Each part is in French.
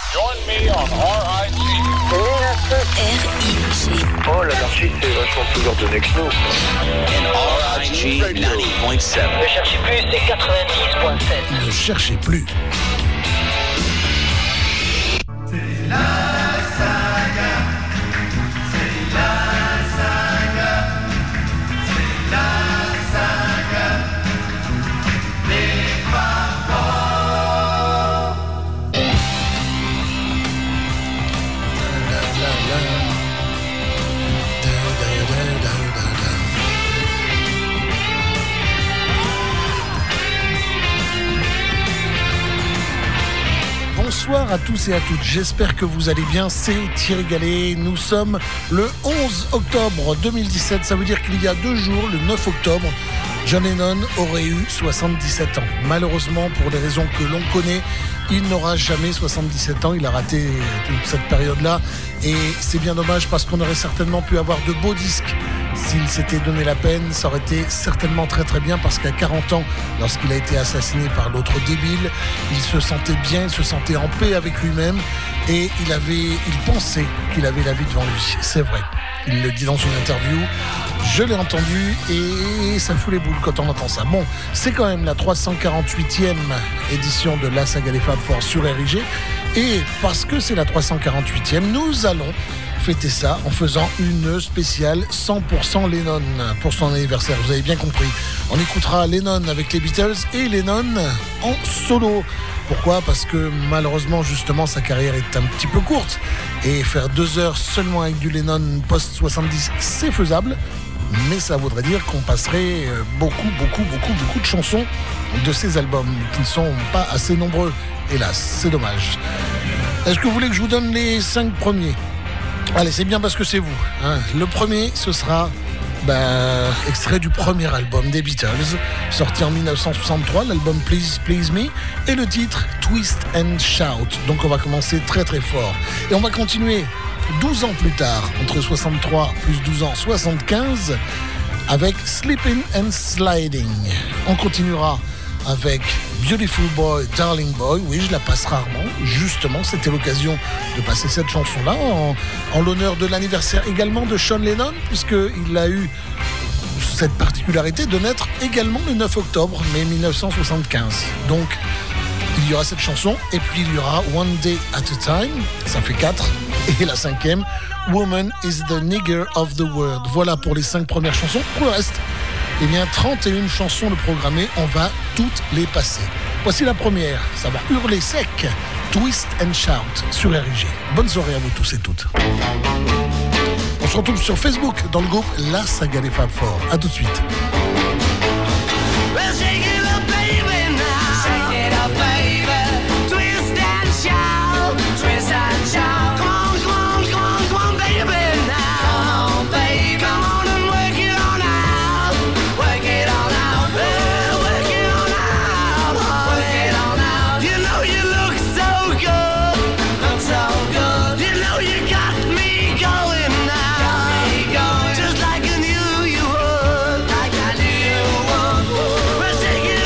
Join me on RIG. RIG. Oh, l'anarchie, c'est vachement plus ordonné que nous. And RIG 90.7. Ne cherchez plus, c'est 90.7. Ne cherchez plus. Bonsoir à tous et à toutes, j'espère que vous allez bien, c'est Thierry Gallet, nous sommes le 11 octobre 2017, ça veut dire qu'il y a 2 jours, le 9 octobre, John Lennon aurait eu 77 ans. Malheureusement, pour des raisons que l'on connaît, il n'aura jamais 77 ans, il a raté toute cette période-là et c'est bien dommage parce qu'on aurait certainement pu avoir de beaux disques. S'il s'était donné la peine, ça aurait été certainement très très bien parce qu'à 40 ans, lorsqu'il a été assassiné par l'autre débile, il se sentait bien, il se sentait en paix avec lui-même et il pensait qu'il avait la vie devant lui. C'est vrai, il le dit dans une interview, je l'ai entendu et ça fout les boules quand on entend ça. Bon, c'est quand même la 348e édition de la saga des Fab Four sur RIG et parce que c'est la 348e, nous allons fêter ça en faisant une spéciale 100% Lennon pour son anniversaire, vous avez bien compris. On écoutera Lennon avec les Beatles et Lennon en solo. Pourquoi ? Parce que malheureusement justement sa carrière est un petit peu courte et faire 2 heures seulement avec du Lennon post-70 c'est faisable, mais ça voudrait dire qu'on passerait beaucoup de chansons de ses albums qui ne sont pas assez nombreux, hélas, c'est dommage. Est-ce que vous voulez que je vous donne les 5 premiers ? Allez, c'est bien parce que c'est vous. Hein. Le premier, ce sera extrait du premier album des Beatles, sorti en 1963, l'album Please Please Me, et le titre Twist and Shout. Donc on va commencer très très fort. Et on va continuer 12 ans plus tard, entre 63 plus 12 ans, 75, avec Slippin' and Sliding. On continuera avec Beautiful Boy, Darling Boy. Oui, je la passe rarement. Justement, c'était l'occasion de passer cette chanson-là en l'honneur de l'anniversaire également de Sean Lennon, puisqu'il a eu cette particularité de naître également le 9 octobre, mai 1975. Donc, il y aura cette chanson, et puis il y aura One Day at a Time, ça fait 4, et la 5e, Woman is the Nigger of the World. Voilà pour les 5 premières chansons. Pour le reste, 31 chansons de programmées, on va toutes les passer. Voici la première, ça va hurler sec, Twist and Shout sur RIG. Bonne soirée à vous tous et toutes. On se retrouve sur Facebook dans le groupe La Saga des Fab Four. A tout de suite. Just like I knew you would, like I knew you would.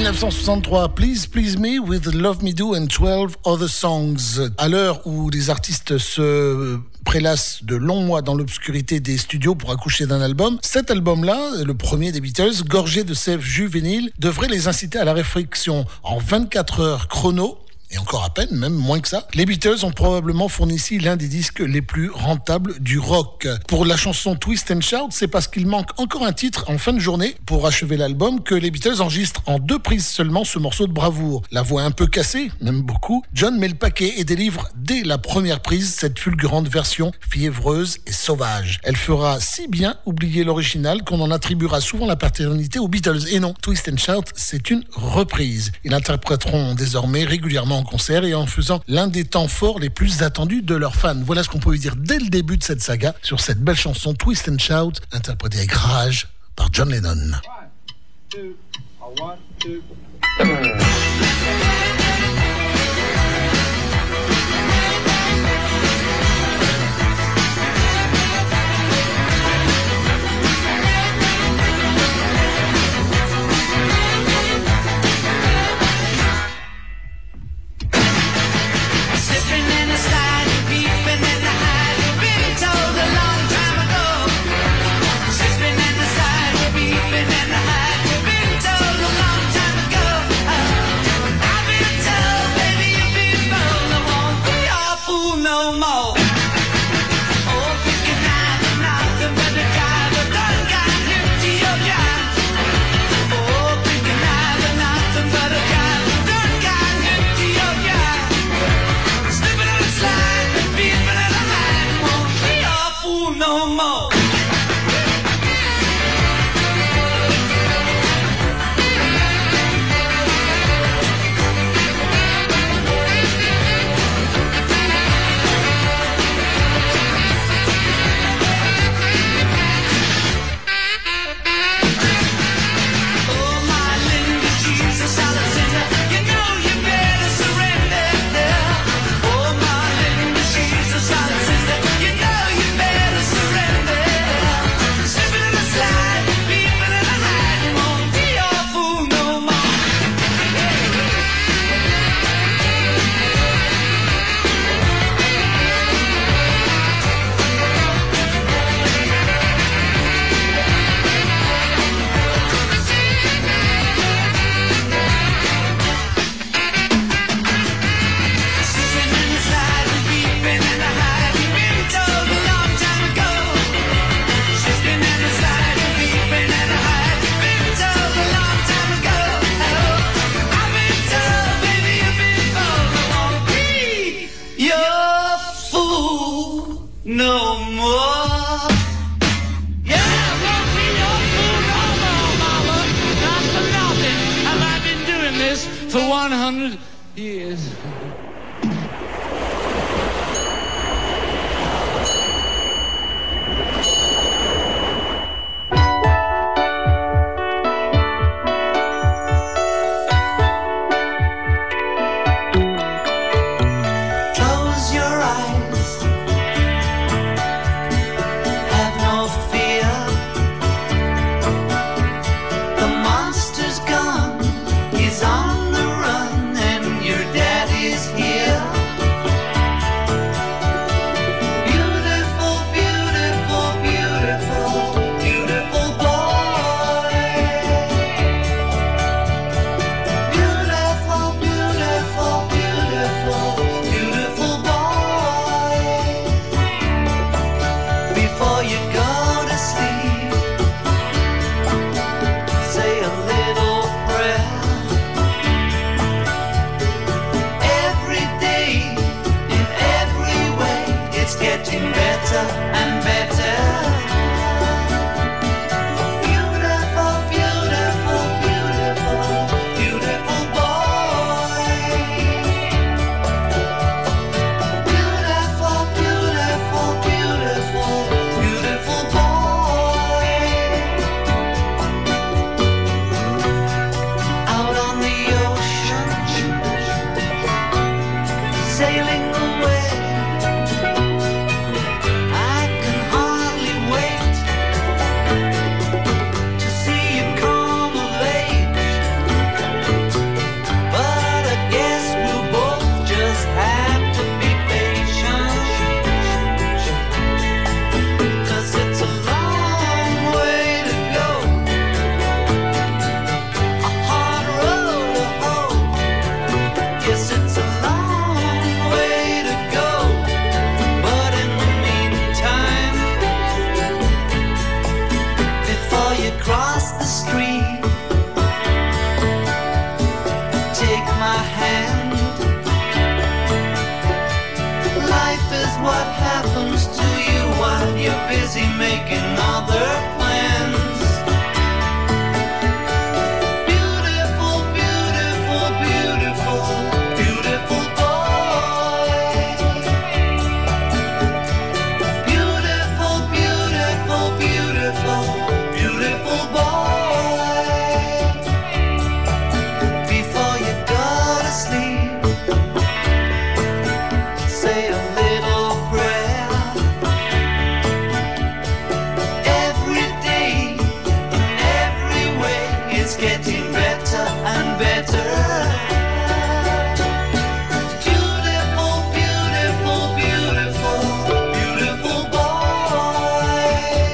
1963, Please Please Me with Love Me Do and 12 Other Songs. À l'heure où les artistes se prélassent de longs mois dans l'obscurité des studios pour accoucher d'un album, cet album-là, le premier des Beatles, gorgé de sève juvénile, devrait les inciter à la réflexion. En 24 heures chrono, et encore à peine, même moins que ça, les Beatles ont probablement fourni ici l'un des disques les plus rentables du rock. Pour la chanson Twist and Shout, c'est parce qu'il manque encore un titre en fin de journée pour achever l'album que les Beatles enregistrent en 2 prises seulement ce morceau de bravoure. La voix un peu cassée, même beaucoup, John met le paquet et délivre dès la première prise cette fulgurante version fiévreuse et sauvage. Elle fera si bien oublier l'original qu'on en attribuera souvent la paternité aux Beatles. Et non, Twist and Shout, c'est une reprise. Ils l'interpréteront désormais régulièrement en concert et en faisant l'un des temps forts les plus attendus de leurs fans. Voilà ce qu'on pouvait dire dès le début de cette saga sur cette belle chanson Twist and Shout, interprétée avec rage par John Lennon. 1, 2, 1, 2. For 100 years. Close your eyes. Have no fear. The monster's gone. He's on the run and your daddy's getting better and better. Beautiful, beautiful, beautiful, beautiful boy.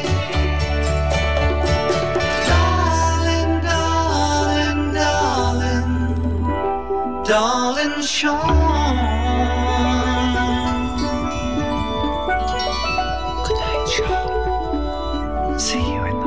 Darling, darling, darling, darling Sean. Good night, Sean. See you in the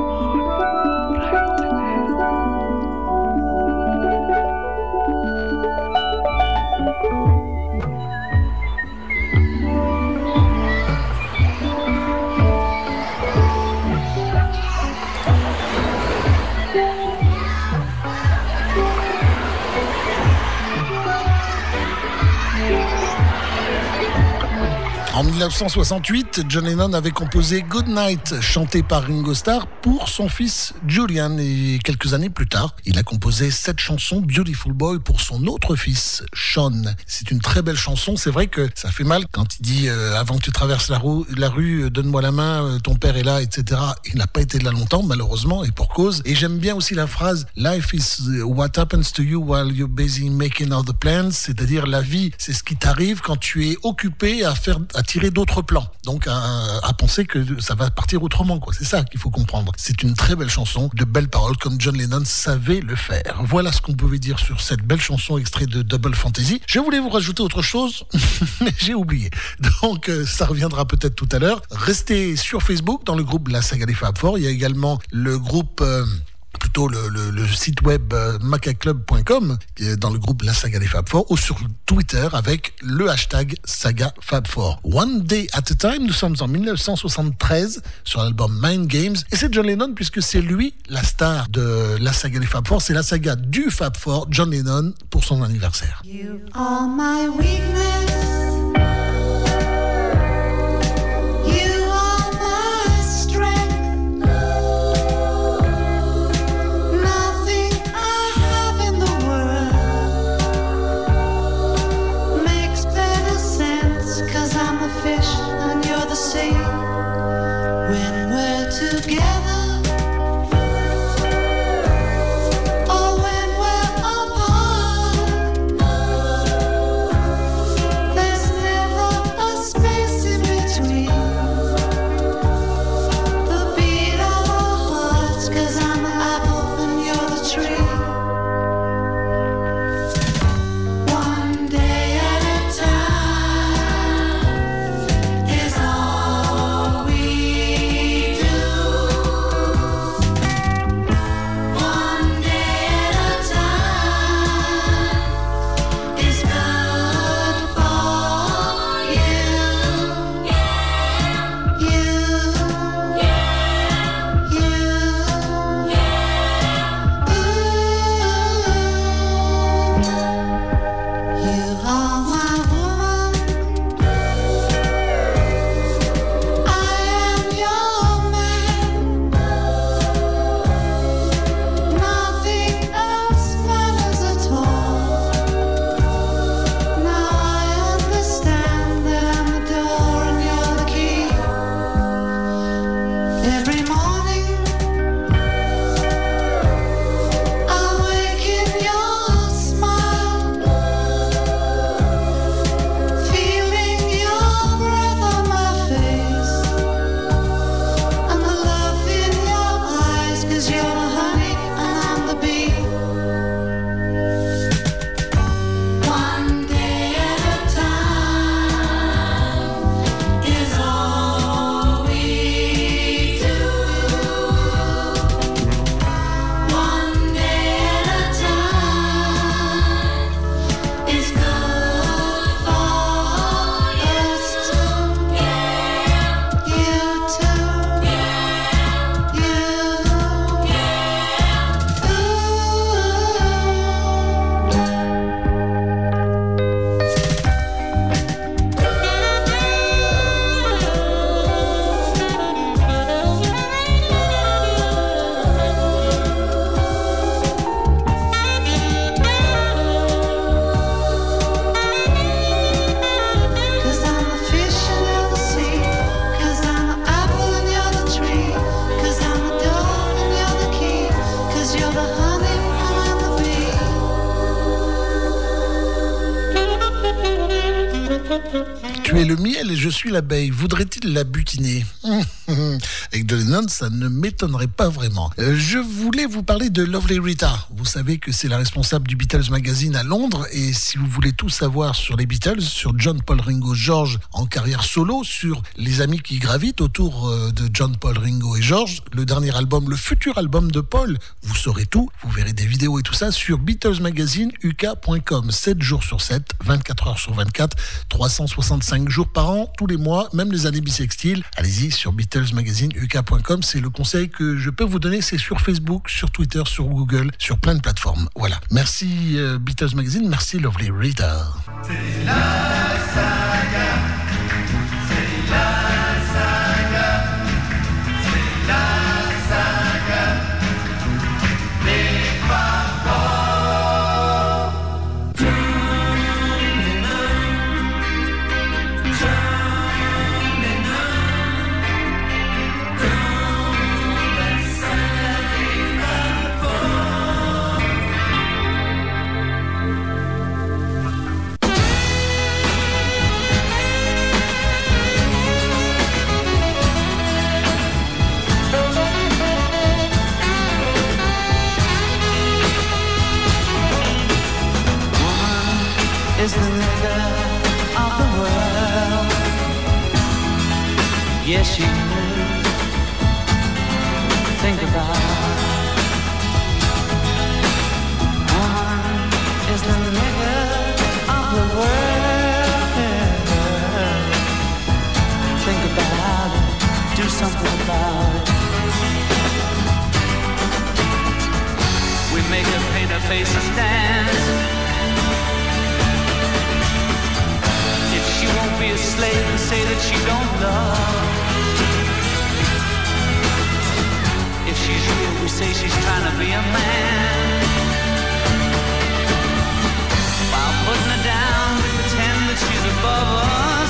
En 1968, John Lennon avait composé Good Night, chanté par Ringo Starr, pour son fils Julian. Et quelques années plus tard, il a composé cette chanson Beautiful Boy pour son autre fils, Sean. C'est une très belle chanson. C'est vrai que ça fait mal quand il dit avant que tu traverses la rue, donne-moi la main, ton père est là, etc. Il n'a pas été là longtemps, malheureusement, et pour cause. Et j'aime bien aussi la phrase Life is what happens to you while you're busy making other plans. C'est-à-dire la vie, c'est ce qui t'arrive quand tu es occupé à tirer d'autres plans. Donc à penser que ça va partir autrement, quoi. C'est ça qu'il faut comprendre. C'est une très belle chanson, de belles paroles comme John Lennon savait le faire. Voilà ce qu'on pouvait dire sur cette belle chanson extraite de Double Fantasy. Je voulais vous rajouter autre chose, mais j'ai oublié. Donc ça reviendra peut-être tout à l'heure. Restez sur Facebook dans le groupe La Saga des Fab Four. Il y a également le groupe plutôt le site web macaclub.com dans le groupe La Saga des Fab Four, ou sur Twitter avec le hashtag Saga Fab Four. One Day at a Time, nous sommes en 1973 sur l'album Mind Games, et c'est John Lennon puisque c'est lui la star de La Saga des Fab Four. C'est la saga du Fab Four, John Lennon, pour son anniversaire. You are my weakness. You are my strength. Nothing I have in the world makes better sense, 'cause I'm the fish and you're the sea. When we're together or when we're apart, Tu es le miel et je suis l'abeille. Voudrait-il la butiner? Avec John Lennon, ça ne m'étonnerait pas vraiment. Je voulais vous parler de Lovely Rita. Vous savez que c'est la responsable du Beatles Magazine à Londres. Et si vous voulez tout savoir sur les Beatles, sur John, Paul, Ringo, George en carrière solo, sur les amis qui gravitent autour de John, Paul, Ringo et George, le dernier album, le futur album de Paul, vous saurez tout. Vous verrez des vidéos et tout ça sur BeatlesMagazineUK.com. 7 jours sur 7, 24 heures sur 24, 365 jours par an, tous les mois, même les années bissextiles. Allez-y sur BeatlesMagazineUK.com. C'est le conseil que je peux vous donner. C'est sur Facebook, sur Twitter, sur Google, sur plein de plateformes. Voilà. Merci Beatles Magazine. Merci Lovely Rita. C'est la saga. C'est la saga. C'est la saga. Les parents. Is the nigger of the world. Yes, you think about it. Woman is the nigger of the world. Think about it, do something about it. We make her paint her face and dance. She won't be a slave and say that she don't love. If she's real, we say she's trying to be a man. While putting her down, we pretend that she's above us.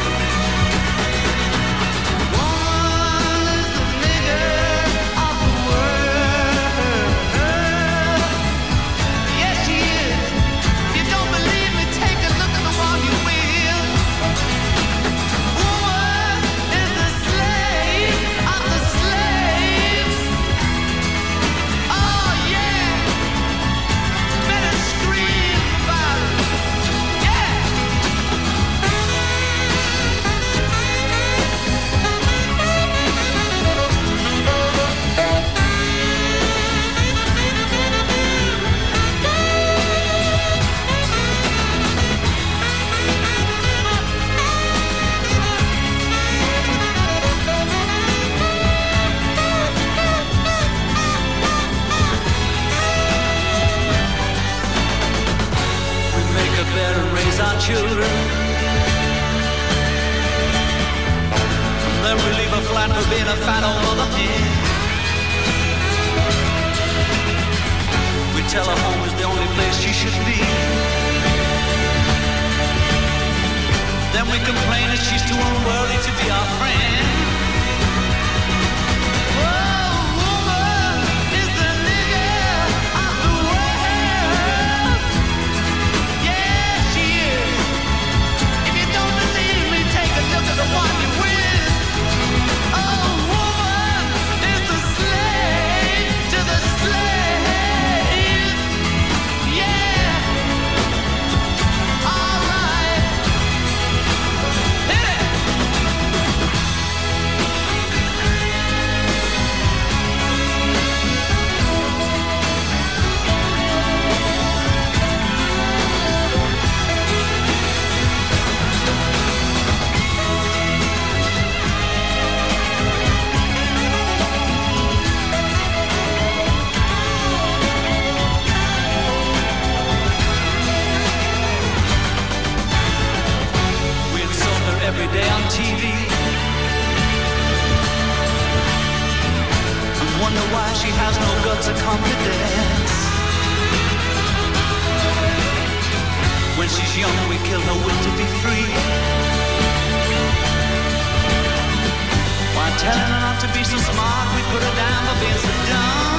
Woman is the nigger of the world. Yes, she is. If you don't believe me, take a look at the one you will. Our children, then we leave her flat for being a fat old mother hen. We tell her home is the only place she should be. Then we complain that she's too unworthy to be our friend. Every day on TV, and wonder why she has no guts or confidence. When she's young, we kill her will to be free. Why telling her not to be so smart, we put her down for being so dumb.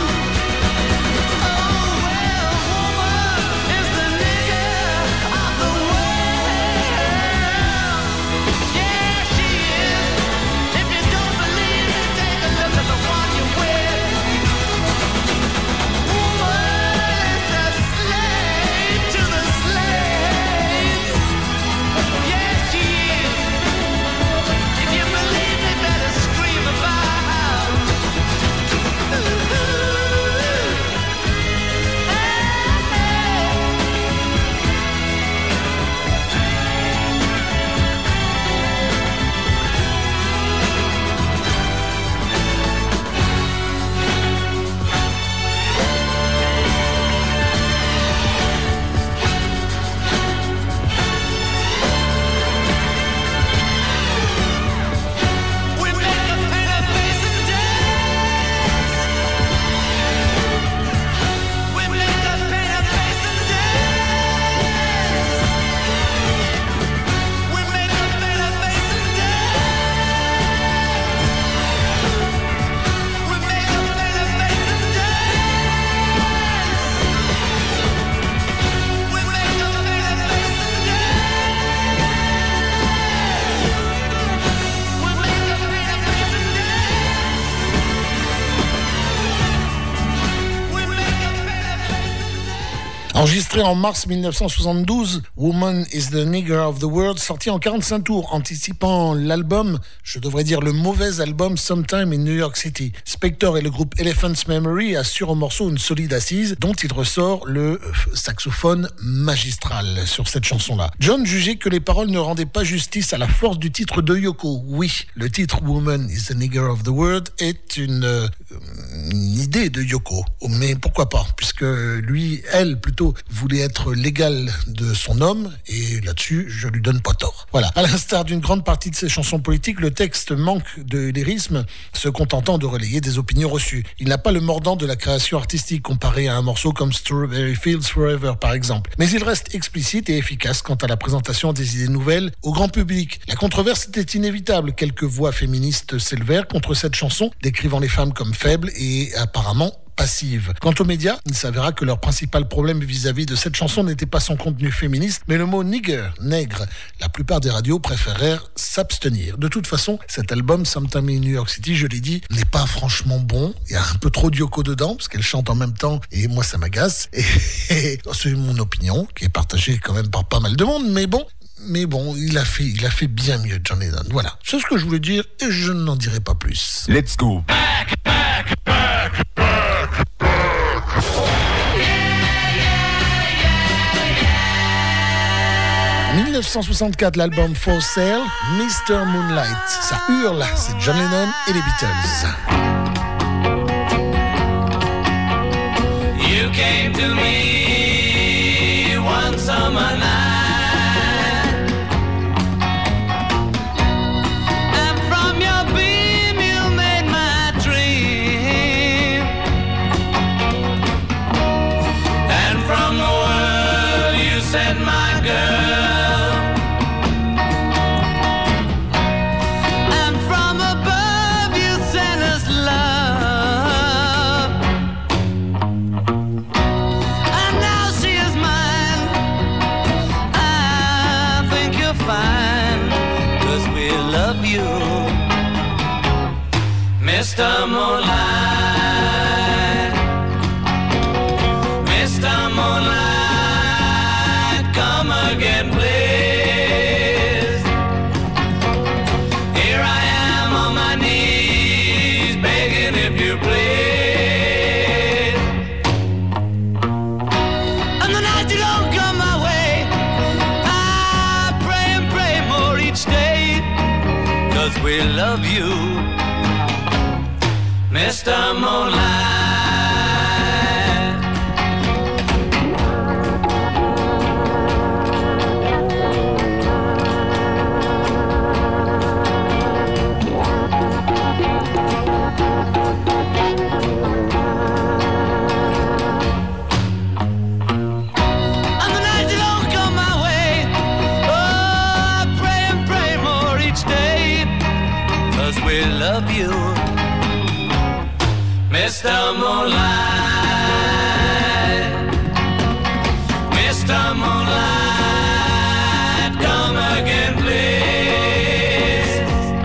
Oh, well, woman is the nigger of the world. Enregistré en mars 1972, Woman is the Nigger of the World, sorti en 45 tours, anticipant l'album, je devrais dire le mauvais album Sometime in New York City. Spector et le groupe Elephant's Memory assurent au morceau une solide assise dont il ressort le saxophone magistral sur cette chanson-là. John jugeait que les paroles ne rendaient pas justice à la force du titre de Yoko. Oui, le titre Woman is the Nigger of the World est une idée de Yoko, mais pourquoi pas, puisque lui, elle plutôt voulait être l'égale de son homme, et là-dessus, je lui donne pas tort. Voilà. À l'instar d'une grande partie de ses chansons politiques, le texte manque de lyrisme, se contentant de relayer des opinions reçues. Il n'a pas le mordant de la création artistique comparé à un morceau comme Strawberry Fields Forever, par exemple. Mais il reste explicite et efficace quant à la présentation des idées nouvelles au grand public. La controverse était inévitable. Quelques voix féministes s'élevèrent contre cette chanson, décrivant les femmes comme faibles et apparemment passive. Quant aux médias, il s'avéra que leur principal problème vis-à-vis de cette chanson n'était pas son contenu féministe, mais le mot nigger, nègre. La plupart des radios préférèrent s'abstenir. De toute façon, cet album, Sometime in New York City, je l'ai dit, n'est pas franchement bon. Il y a un peu trop de Yoko dedans, parce qu'elle chante en même temps, et moi ça m'agace. Et c'est mon opinion, qui est partagée quand même par pas mal de monde, mais bon, il a fait bien mieux, John Lennon. Voilà, c'est ce que je voulais dire, et je n'en dirai pas plus. Let's go. 1964, l'album For Sale, Mr. Moonlight. Ça hurle, c'est John Lennon et les Beatles. You came to me one summer night, and from your beam you made my dream, and from the world you sent my girl. Mr. Moonlight, Mr. Moonlight, come again, please. Here I am on my knees, begging if you please. And the night you don't come my way, I pray and pray more each day, 'cause we love you, Mr. Moonlight. On the night you don't come my way, oh, I pray and pray more each day, 'cause we love you, Mr. Moonlight, Mr. Moonlight, come again, please.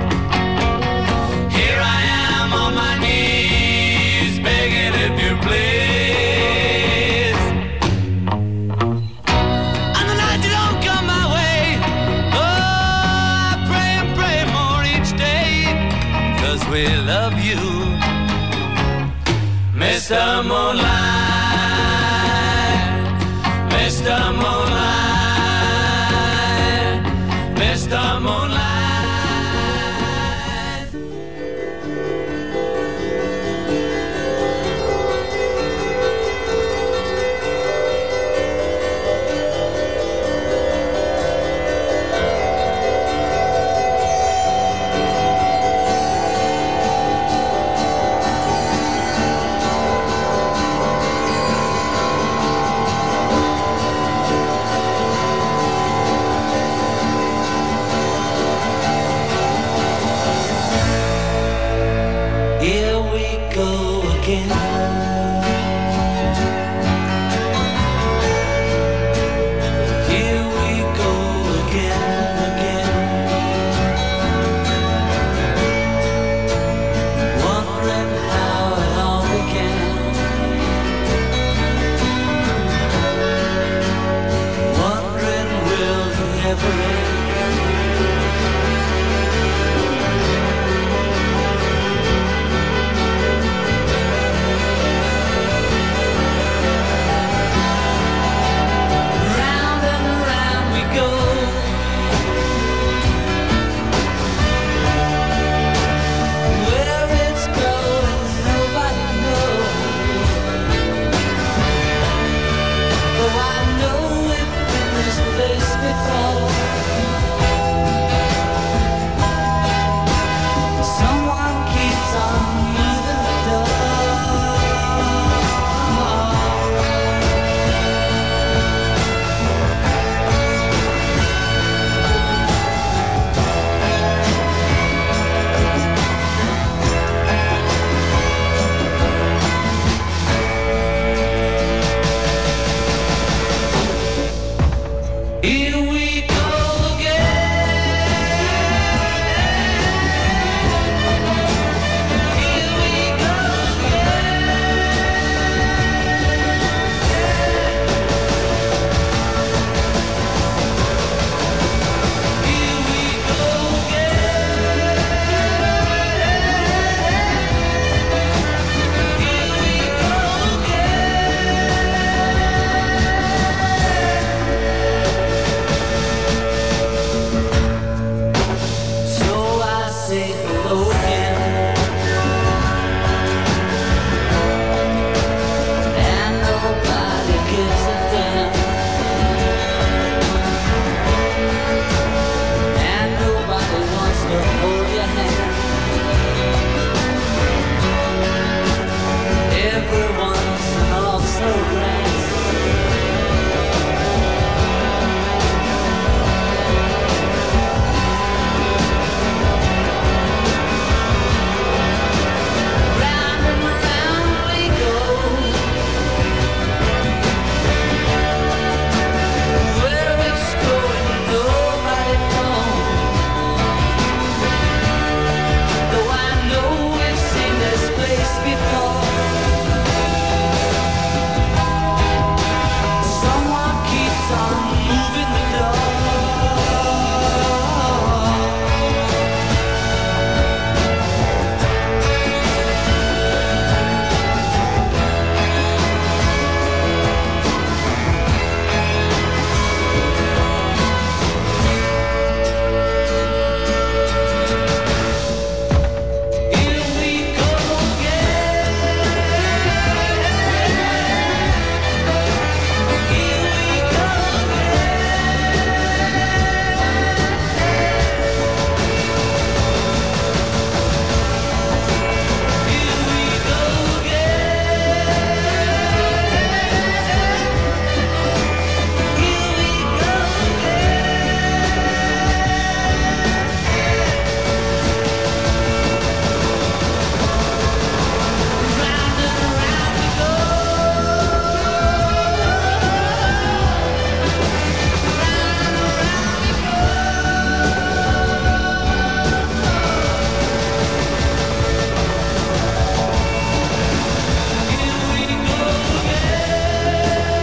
Here I am on my knees, begging if you please. On the night you don't come my way, oh, I pray and pray more each day, 'cause we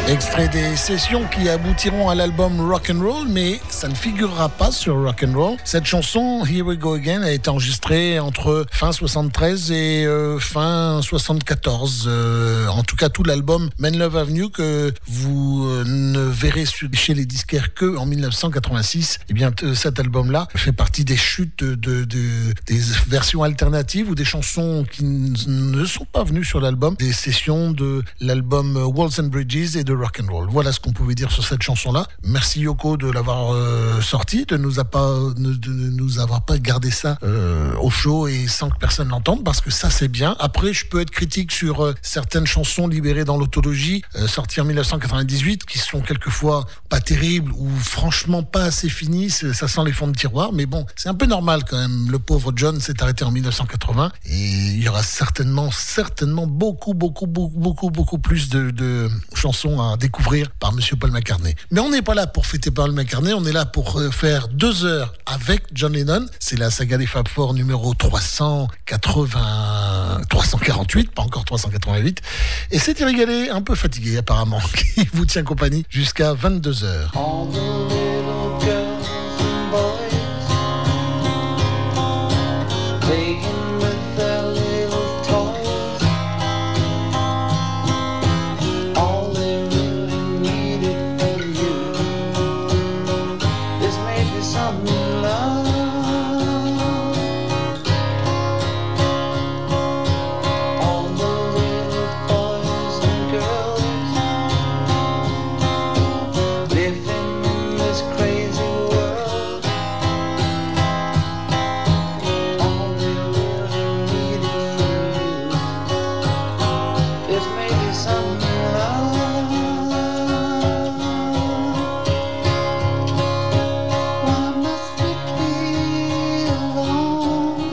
Extrait des sessions qui aboutiront à l'album Rock'n'Roll, mais ça ne figurera pas sur Rock'n'Roll. Cette chanson, Here We Go Again, a été enregistrée entre fin 73 et fin 74. En tout cas, tout l'album Men Love Avenue, que vous ne verrez chez les disquaires que en 1986. Eh bien, cet album-là fait partie des chutes des versions alternatives ou des chansons qui ne sont pas venues sur l'album, des sessions de l'album Walls and Bridges et de Rock'n'Roll. Voilà ce qu'on pouvait dire sur cette chanson-là. Merci Yoko de l'avoir sortie, de nous avoir pas gardé ça au chaud et sans que personne l'entende, parce que ça c'est bien. Après, je peux être critique sur certaines chansons libérées dans l'autologie, sorties en 1998, qui sont quelquefois pas terribles ou franchement pas assez finies. Ça sent les fonds de tiroir, mais bon, c'est un peu normal quand même. Le pauvre John s'est arrêté en 1980 et il y aura certainement beaucoup plus de chansons à découvrir par Monsieur Paul McCartney. Mais on n'est pas là pour fêter Paul McCartney, on est là pour faire 2 heures avec John Lennon. C'est la saga des Fab Four numéro 348, pas encore 388. Et c'est Thierry Gallet, un peu fatigué apparemment, qui vous tient compagnie jusqu'à 22 heures. All the little girls and boys playing with their little toys. All they really needed from you is maybe some love. All the little boys and girls living in this crazy world. All they really needed from you is maybe some love. Why must it be alone?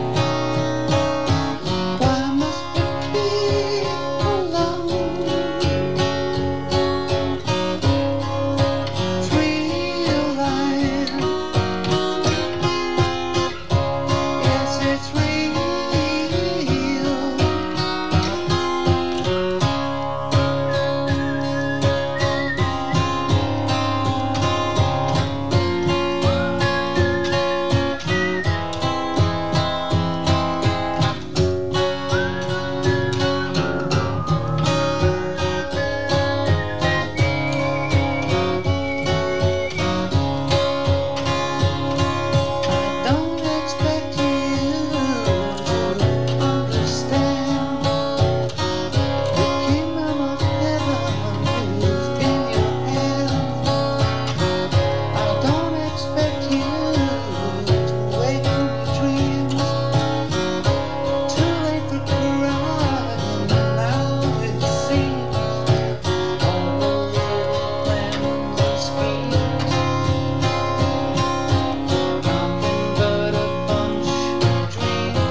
Why must it be alone? Real life, yes, it's real. I don't expect you to understand the kingdom of heaven is in your hands. I don't expect you to wake from your dreams. Too late for crying, now it seems all the little plans and schemes, nothing but a bunch of dreams.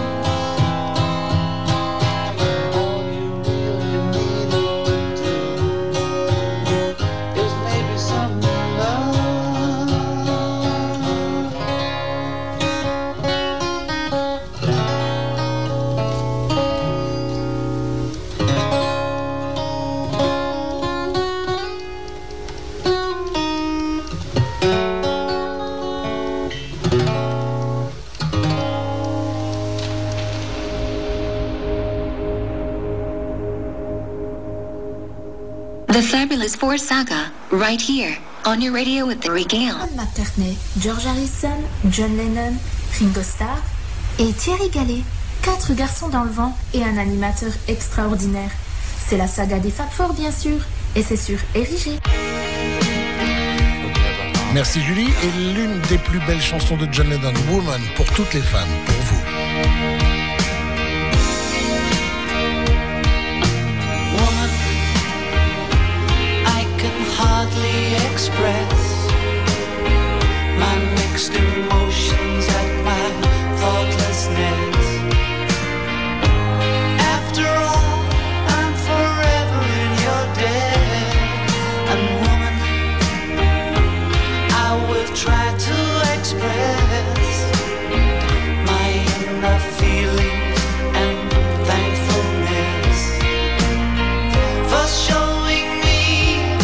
All you really needed to do is maybe some love. The Fabulous Four Saga, right here on your radio with the Regale. Paul McCartney, George Harrison, John Lennon, Ringo Starr et Thierry Gallet. 4 garçons dans le vent et un animateur extraordinaire. C'est la saga des Fab Four, bien sûr, et c'est sur Érigé. Merci Julie. Et l'une des plus belles chansons de John Lennon, Woman, pour toutes les femmes, pour vous. Woman, I can hardly express my mixed emotions at my thoughtlessness. After all, I'm forever in your debt. And woman, I will try to express my inner feelings and thankfulness for showing me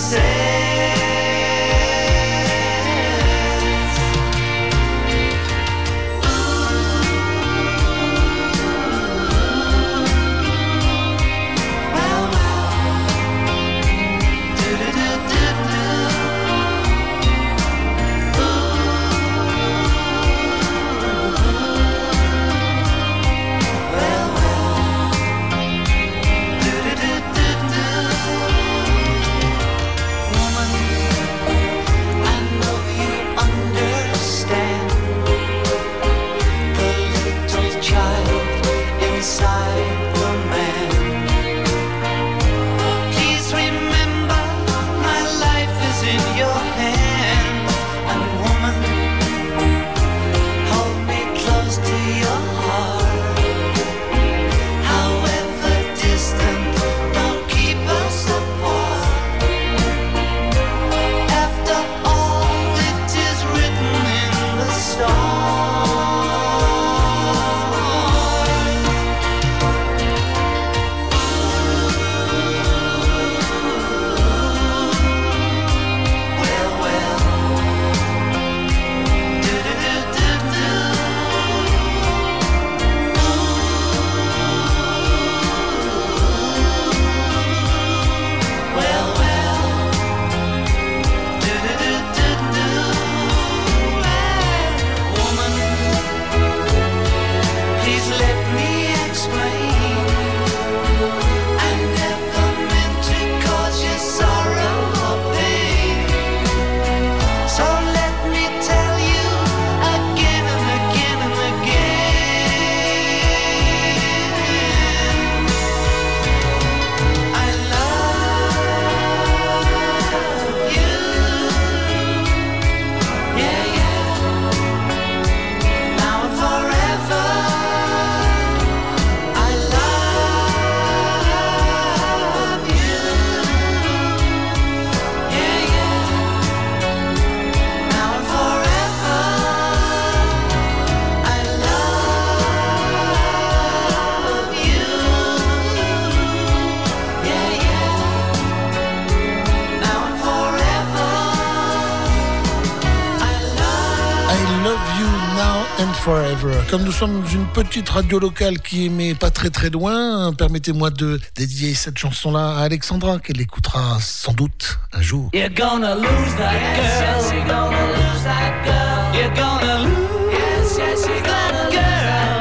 Forever. Comme nous sommes une petite radio locale qui émet pas très très loin, permettez-moi de dédier cette chanson-là à Alexandra, qu'elle écoutera sans doute un jour. You're gonna lose that girl. Yes, you're gonna lose that girl. You're gonna lose. Yes, you're gonna that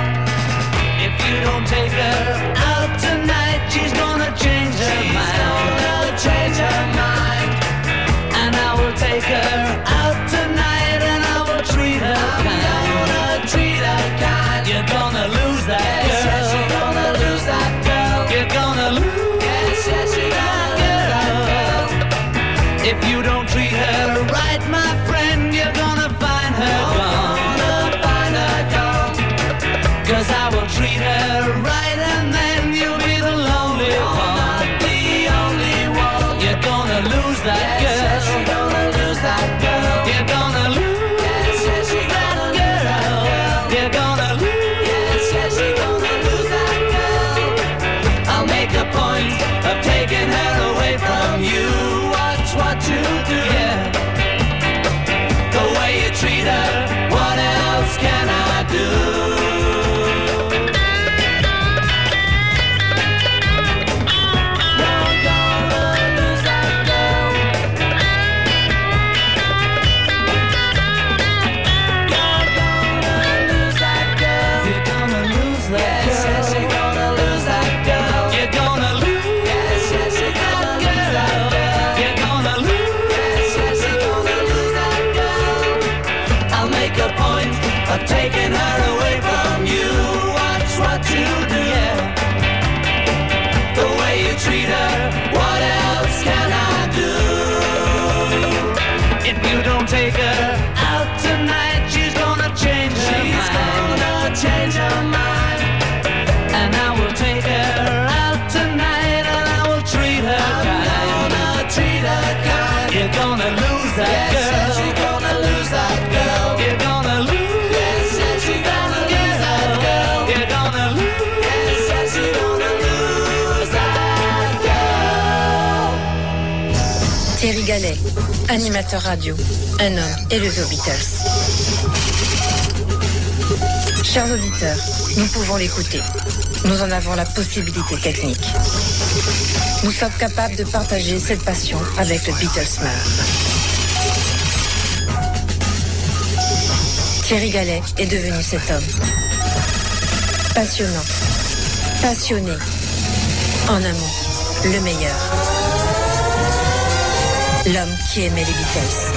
girl. If you don't take her out tonight, she's gonna change her mind. Gonna change her mind. And I will take her out tonight, and I will treat her kind. You're gonna lose that girl. Yes, you're gonna lose that girl. You're gonna lose. Yes, you're gonna lose that girl. If you don't treat her right, my friend, you're gonna find her gone. Gallet, animateur radio, un homme élevé aux Beatles. Chers auditeurs, nous pouvons l'écouter. Nous en avons la possibilité technique. Nous sommes capables de partager cette passion avec le Beatlesman. Thierry Gallet est devenu cet homme. Passionnant, passionné, en un mot, le meilleur. L'homme qui aimait les Beatles.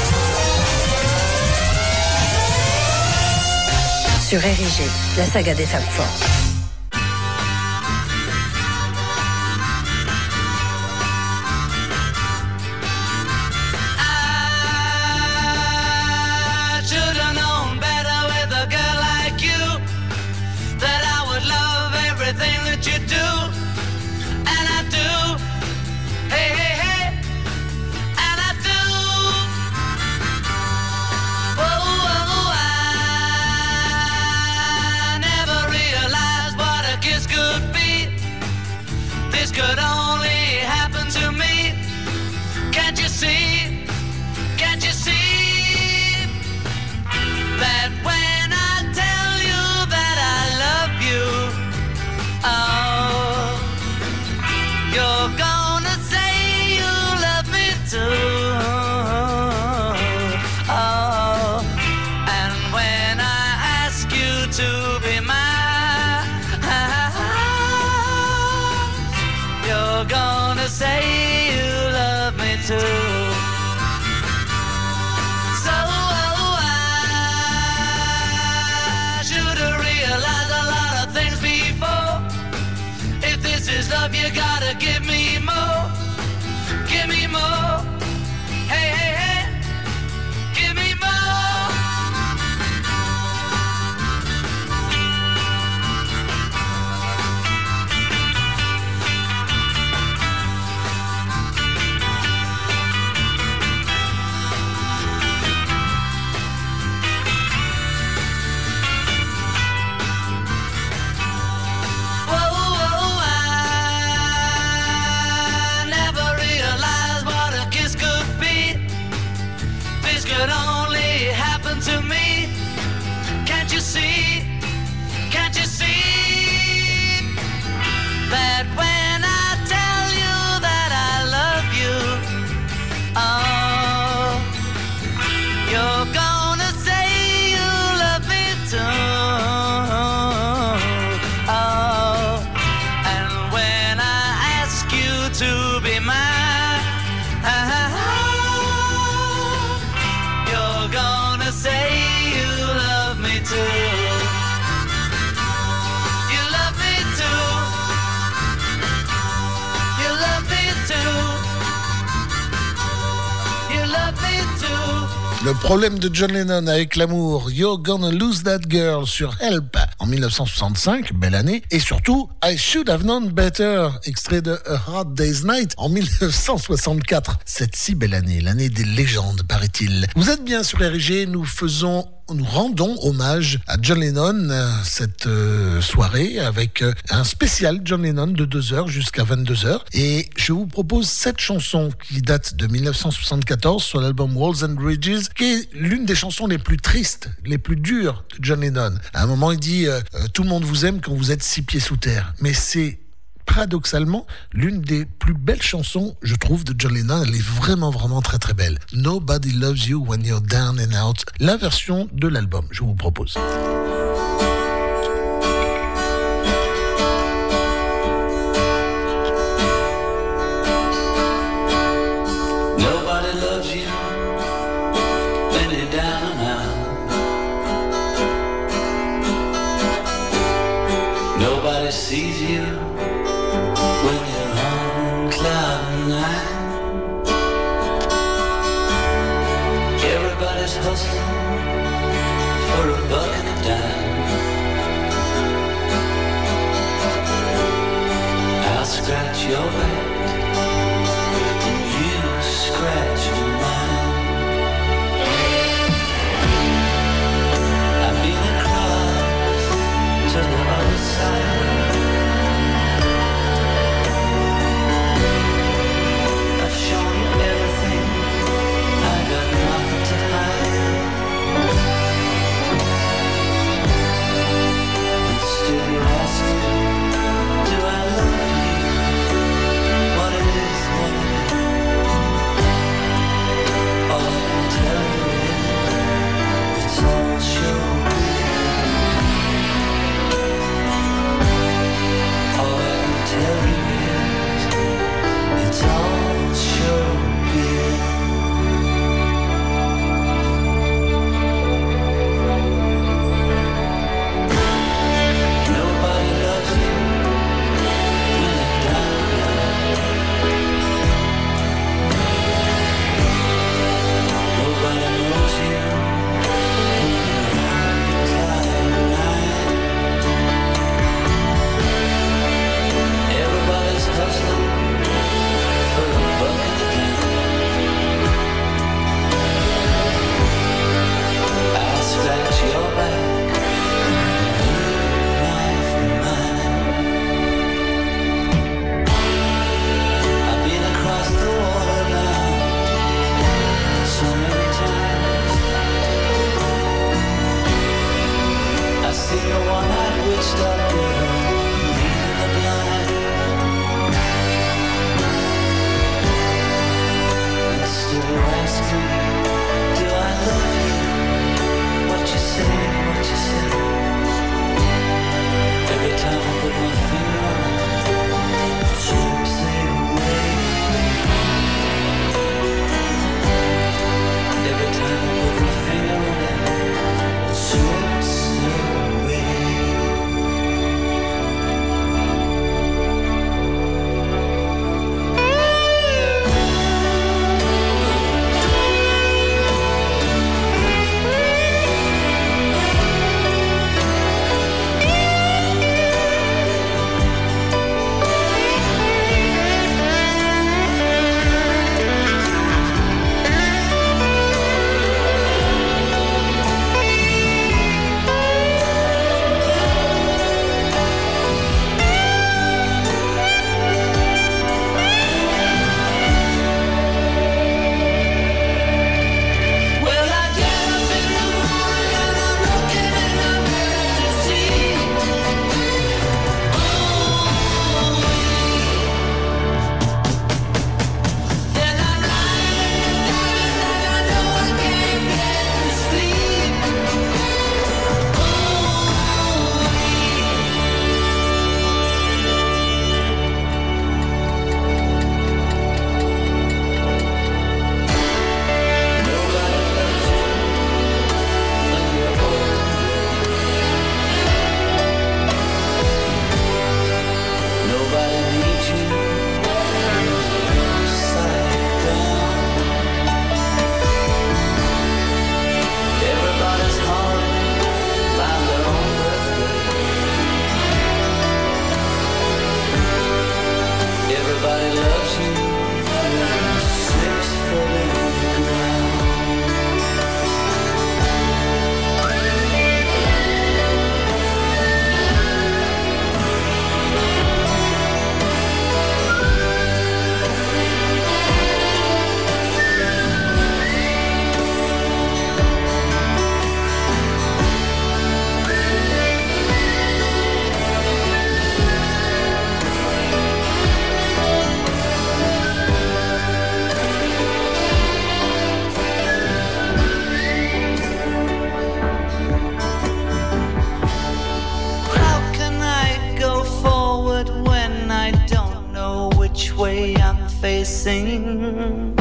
Sur RIG, la saga des Fab Four. Could only happen to me. Can't you see? Can't you see that when I tell you that I love you, oh, you're gonna say you love me too. Oh, and when I ask you to be mine, you're gonna say you love me too. So I should have realized a lot of things before. If this is love, you gotta give me more. Give me more. Hey, hey, hey. Give me more. Could only happen to me. Can't you see? Can't you see that when I tell you that I love you, oh, you're gonna say you love me too. Oh, and when I ask you to be mine, say you love me too. You love me too. You love me too. You love me too. Le problème de John Lennon avec l'amour, You're Gonna Lose That Girl sur Help en 1965, belle année, et surtout I Should Have Known Better, extrait de A Hard Day's Night en 1964. Cette si belle année, l'année des légendes, paraît-il. Vous êtes bien sur RIG, nous rendons hommage à John Lennon cette soirée avec un spécial John Lennon de 2h jusqu'à 22h. Et je vous propose cette chanson qui date de 1974 sur l'album Walls and Bridges, qui est l'une des chansons les plus tristes, les plus dures de John Lennon. À un moment, il dit tout le monde vous aime quand vous êtes 6 pieds sous terre. Mais c'est paradoxalement l'une des plus belles chansons, je trouve, de John Lennon. Elle est vraiment, vraiment très, très belle. Nobody Loves You When You're Down and Out. La version de l'album, je vous propose. Nobody loves you when you're down and out. Nobody sees you when you're on cloud nine. Everybody's hustling for a buck and a dime. Nobody loves you. You're 6 foot in the ground. Which way I'm facing.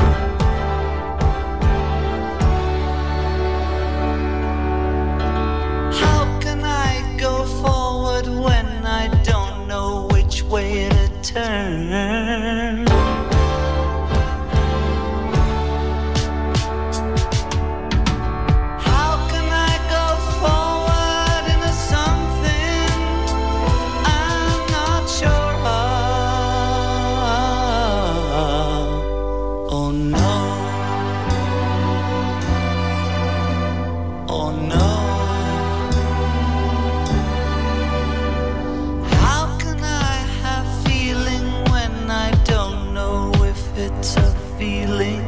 How can I go forward when I don't know which way to turn? How can I go forward into something I'm not sure of? Oh no. Oh no. How can I have feeling when I don't know if it's a feeling?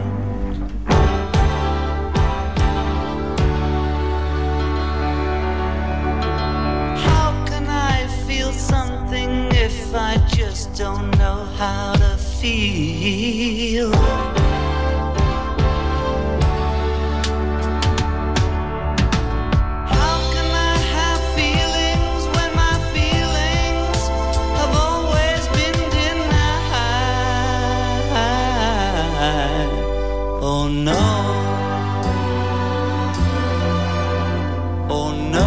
How can I feel something if I just don't know how to feel? How can I have feelings when my feelings have always been denied? Oh no. Oh no.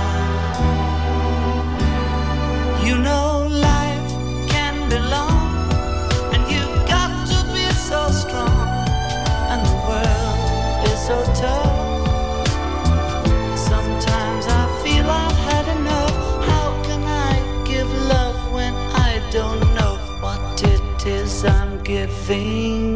You know life can be long, and you've got to be so strong, and the world is so tough. Sometimes I feel I've had enough. How can I give love when I don't know what it is I'm giving?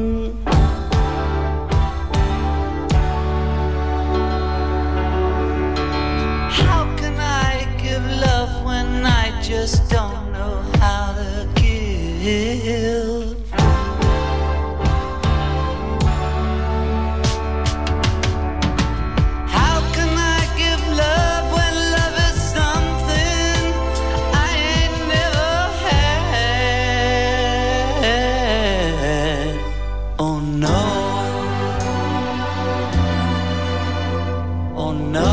How can I give love when I just don't know how to give? How can I give love when love is something I ain't never had? Oh no. Oh no.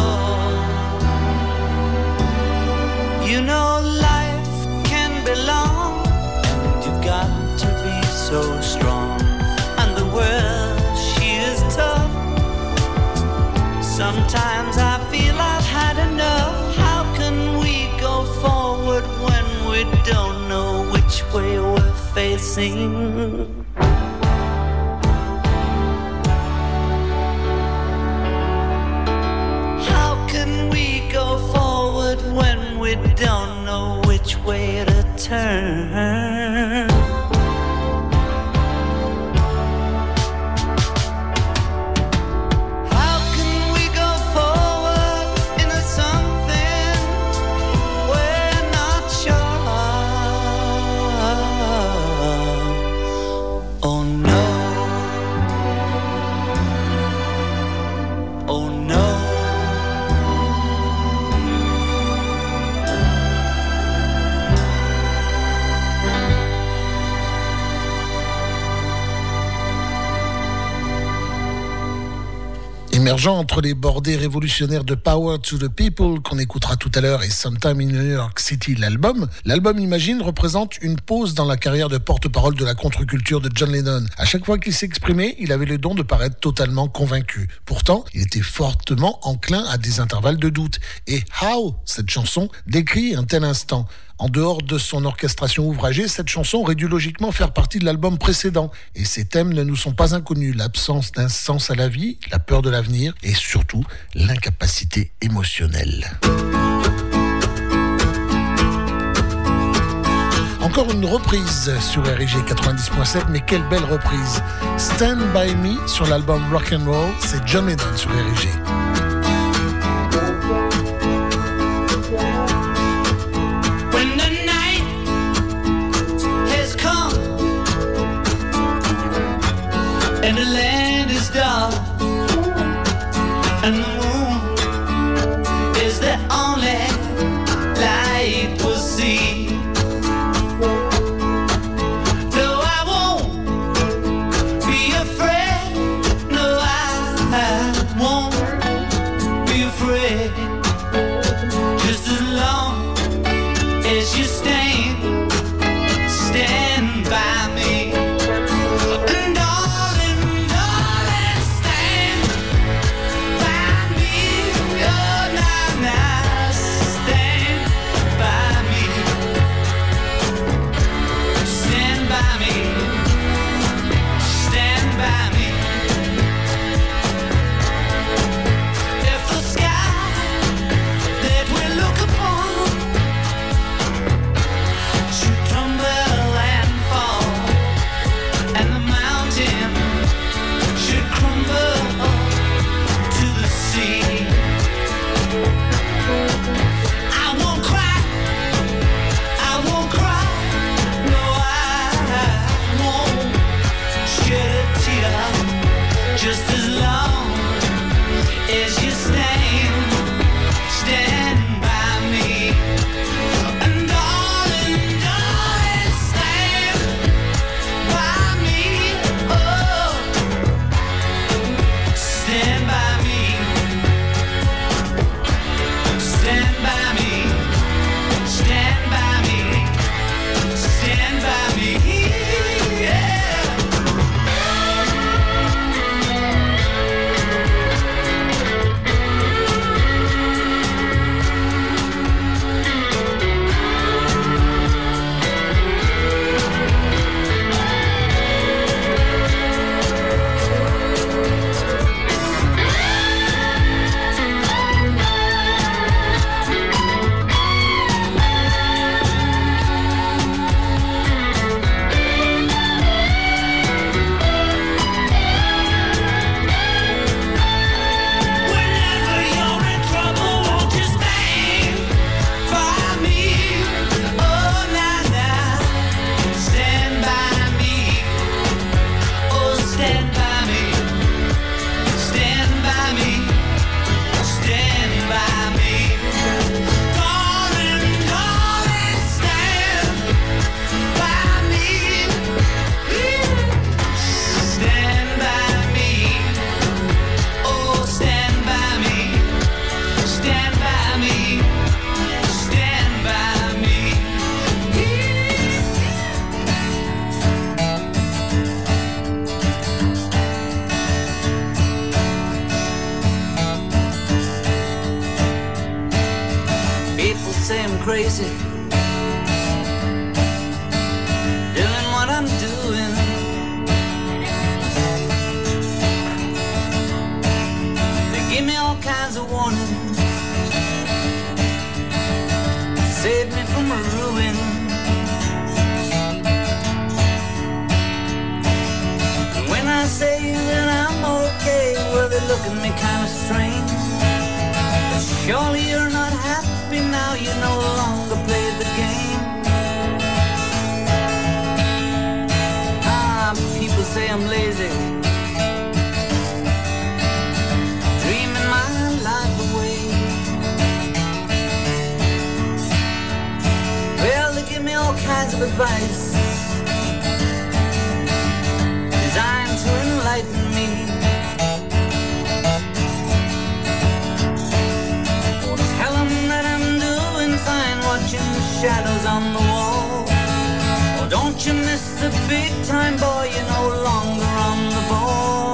You know life can be long, and you've got to be so strong, and the world, she is tough. Sometimes I feel I've had enough. How can we go forward when we don't know which way we're facing? How can we go forward when we don't know which way to turn? How can we go forward into something we're not sure of? Oh no. Oh no. Émergent entre les bordées révolutionnaires de Power to the People qu'on écoutera tout à l'heure et Sometime in New York City, l'album Imagine représente une pause dans la carrière de porte-parole de la contre-culture de John Lennon. À chaque fois qu'il s'exprimait, il avait le don de paraître totalement convaincu. Pourtant, il était fortement enclin à des intervalles de doute. Et How, cette chanson, décrit un tel instant. En dehors de son orchestration ouvragée, cette chanson aurait dû logiquement faire partie de l'album précédent. Et ces thèmes ne nous sont pas inconnus. L'absence d'un sens à la vie, la peur de l'avenir et surtout l'incapacité émotionnelle. Encore une reprise sur RIG 90.7, mais quelle belle reprise. Stand By Me sur l'album Rock and Roll, c'est John Lennon sur RIG. And the land is dark, and the moon is the only light we'll see. No, I won't be afraid. No, I won't be afraid. Just as long as you stand by me. Crazy, doing what I'm doing. They give me all kinds of warnings, save me from a ruin. And when I say that I'm okay, well, they look at me kind of strange. But surely you're not happy now, you no longer play the game. People say I'm lazy, dreaming my life away. Well, they give me all kinds of advice designed to enlighten me. Tell them that I'm doing fine, watching the shadows on the wall. Oh, don't you miss the big time, boy, you're no longer on the ball.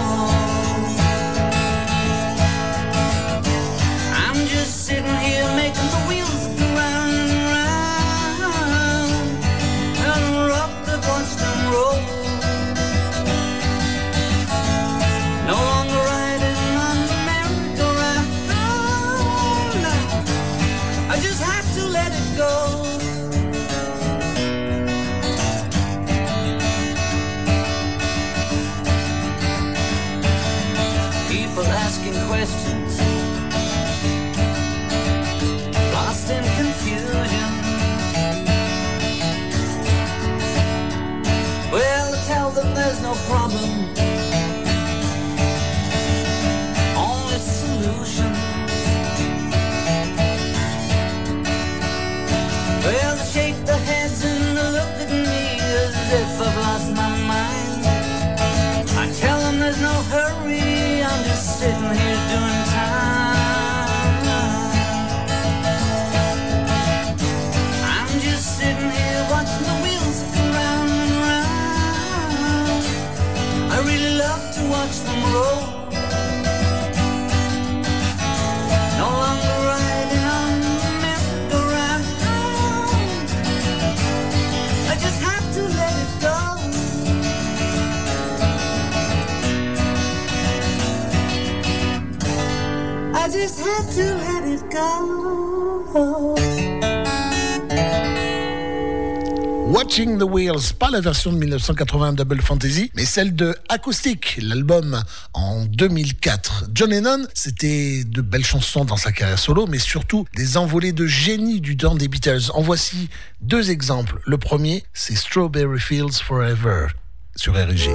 I'm just sitting here making the wheels go round and round. tell them there's no problem, only solution. Well, they shake their heads and look at me as if I've lost my mind. I tell them there's no hurry, I'm just sitting here doing time. I'm just sitting here watching the wheels go round and round. I really love to watch them roll. No longer riding on the merry-go-round. I just have to let it go. I just had to let it go. Watching the Wheels, pas la version de 1980 Double Fantasy, mais celle de Acoustic, l'album en 2004. John Lennon, c'était de belles chansons dans sa carrière solo, mais surtout des envolées de génie du temps des Beatles. En voici deux exemples. Le premier, c'est Strawberry Fields Forever sur RG.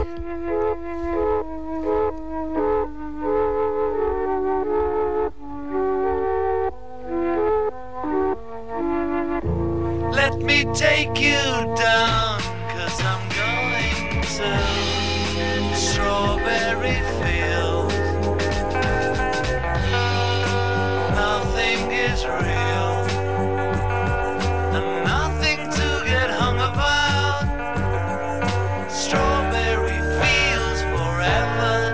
Let me take you down, 'cause I'm going to Strawberry Fields. Nothing is real, and nothing to get hung about. Strawberry Fields forever.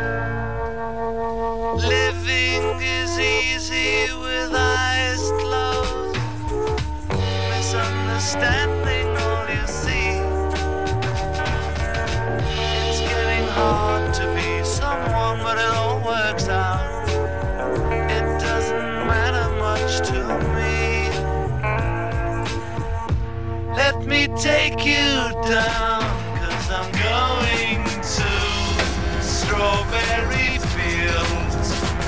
Living is easy with eyes closed. Misunderstanding all you see. It's getting hard to be someone, but it all works out. It doesn't matter much to me. Let me take you down, 'cause I'm going to Strawberry Fields.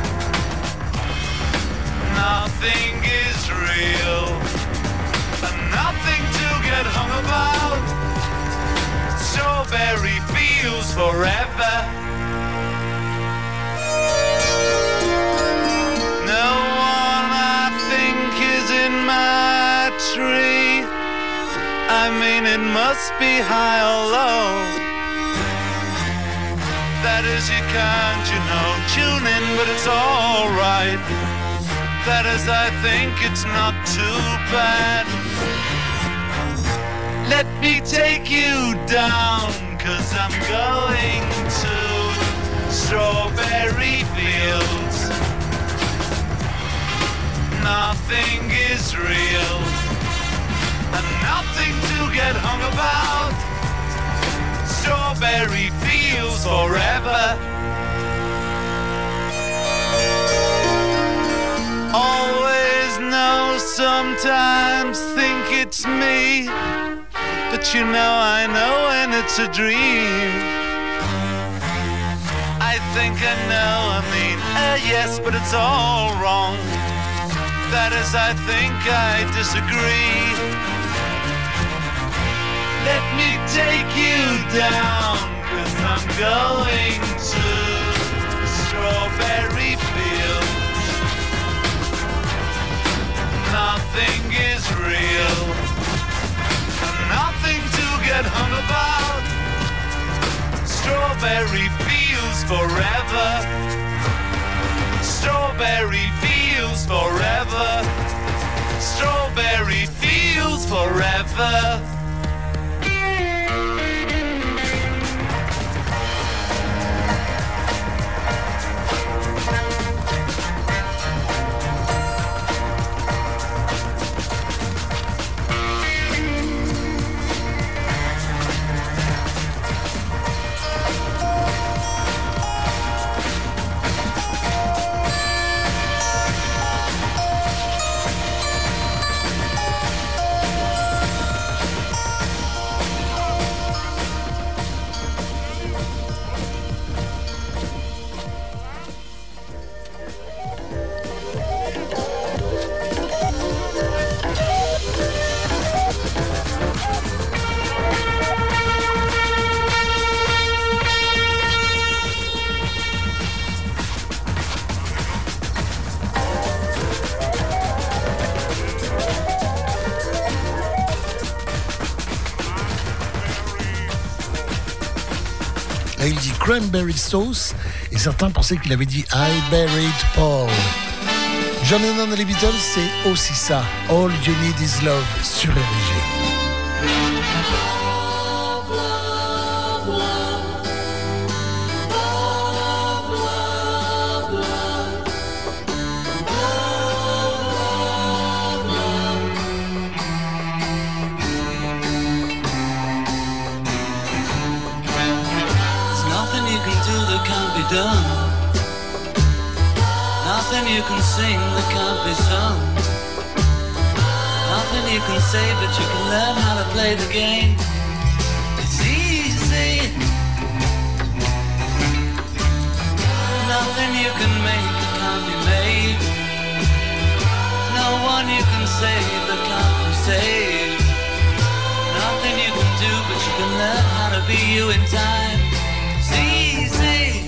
Nothing is real, nothing to get hung about. Strawberry Fields forever. No one I think is in my tree. I mean, it must be high or low. That is, you can't, tune in, but it's all right. That is, I think it's not too bad. Let me take you down, 'cause I'm going to Strawberry Fields. Nothing is real, and nothing to get hung about. Strawberry Fields forever. Always know, sometimes think it's me, but I know when it's a dream. I think I know, yes, but it's all wrong. That is, I think I disagree. Let me take you down, 'cause I'm going to Strawberry Fields. Nothing is real, nothing to get hung about. Strawberry Fields forever. Strawberry Fields forever. Strawberry Fields forever. Là, il dit Cranberry Sauce et certains pensaient qu'il avait dit I Buried Paul. John Lennon et les Beatles, c'est aussi ça. All You Need Is Love sur RG. Done. Nothing you can sing that can't be sung. Nothing you can say, but you can learn how to play the game. It's easy. Nothing you can make that can't be made. No one you can save that can't be saved. Nothing you can do, but you can learn how to be you in time. It's easy.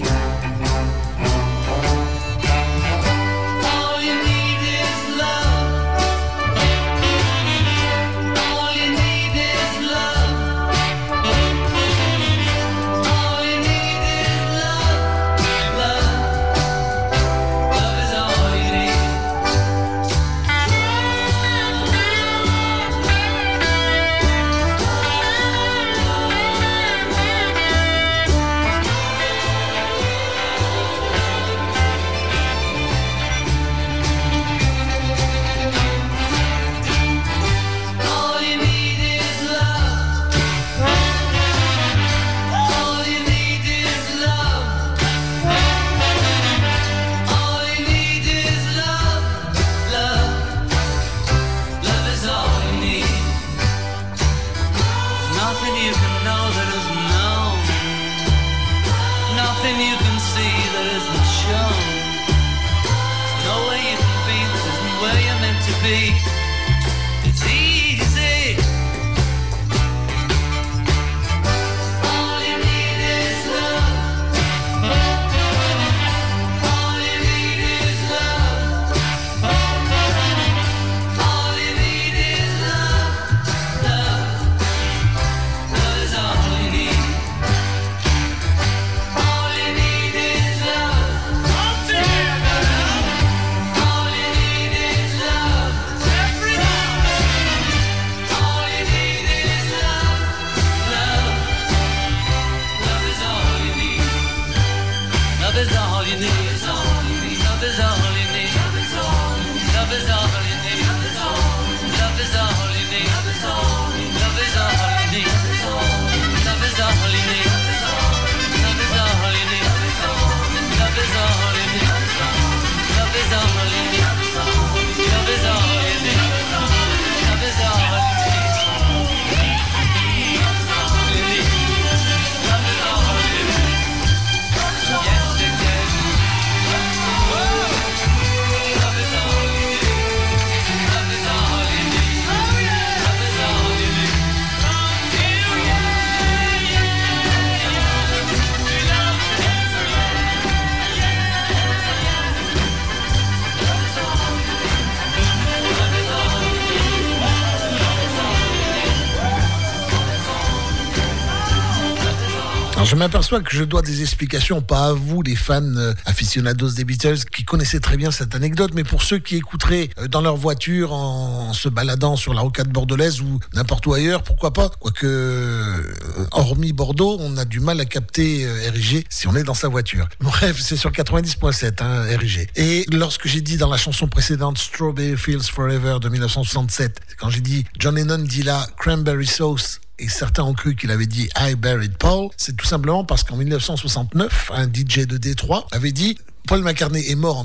Je m'aperçois que je dois des explications, pas à vous, les fans aficionados des Beatles, qui connaissaient très bien cette anecdote, mais pour ceux qui écouteraient dans leur voiture en se baladant sur la rocade bordelaise ou n'importe où ailleurs, pourquoi pas. Quoique, hormis Bordeaux, on a du mal à capter RG si on est dans sa voiture. Bref, c'est sur 90.7, RG. Et lorsque j'ai dit dans la chanson précédente Strawberry Fields Forever de 1967, quand j'ai dit John Lennon dit là Cranberry Sauce, et certains ont cru qu'il avait dit I Buried Paul, c'est tout simplement parce qu'en 1969, un DJ de Détroit avait dit Paul McCartney est mort en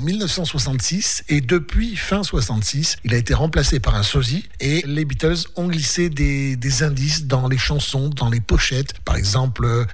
1966 et depuis fin 66, il a été remplacé par un sosie et les Beatles ont glissé des indices dans les chansons, dans les pochettes. Par exemple,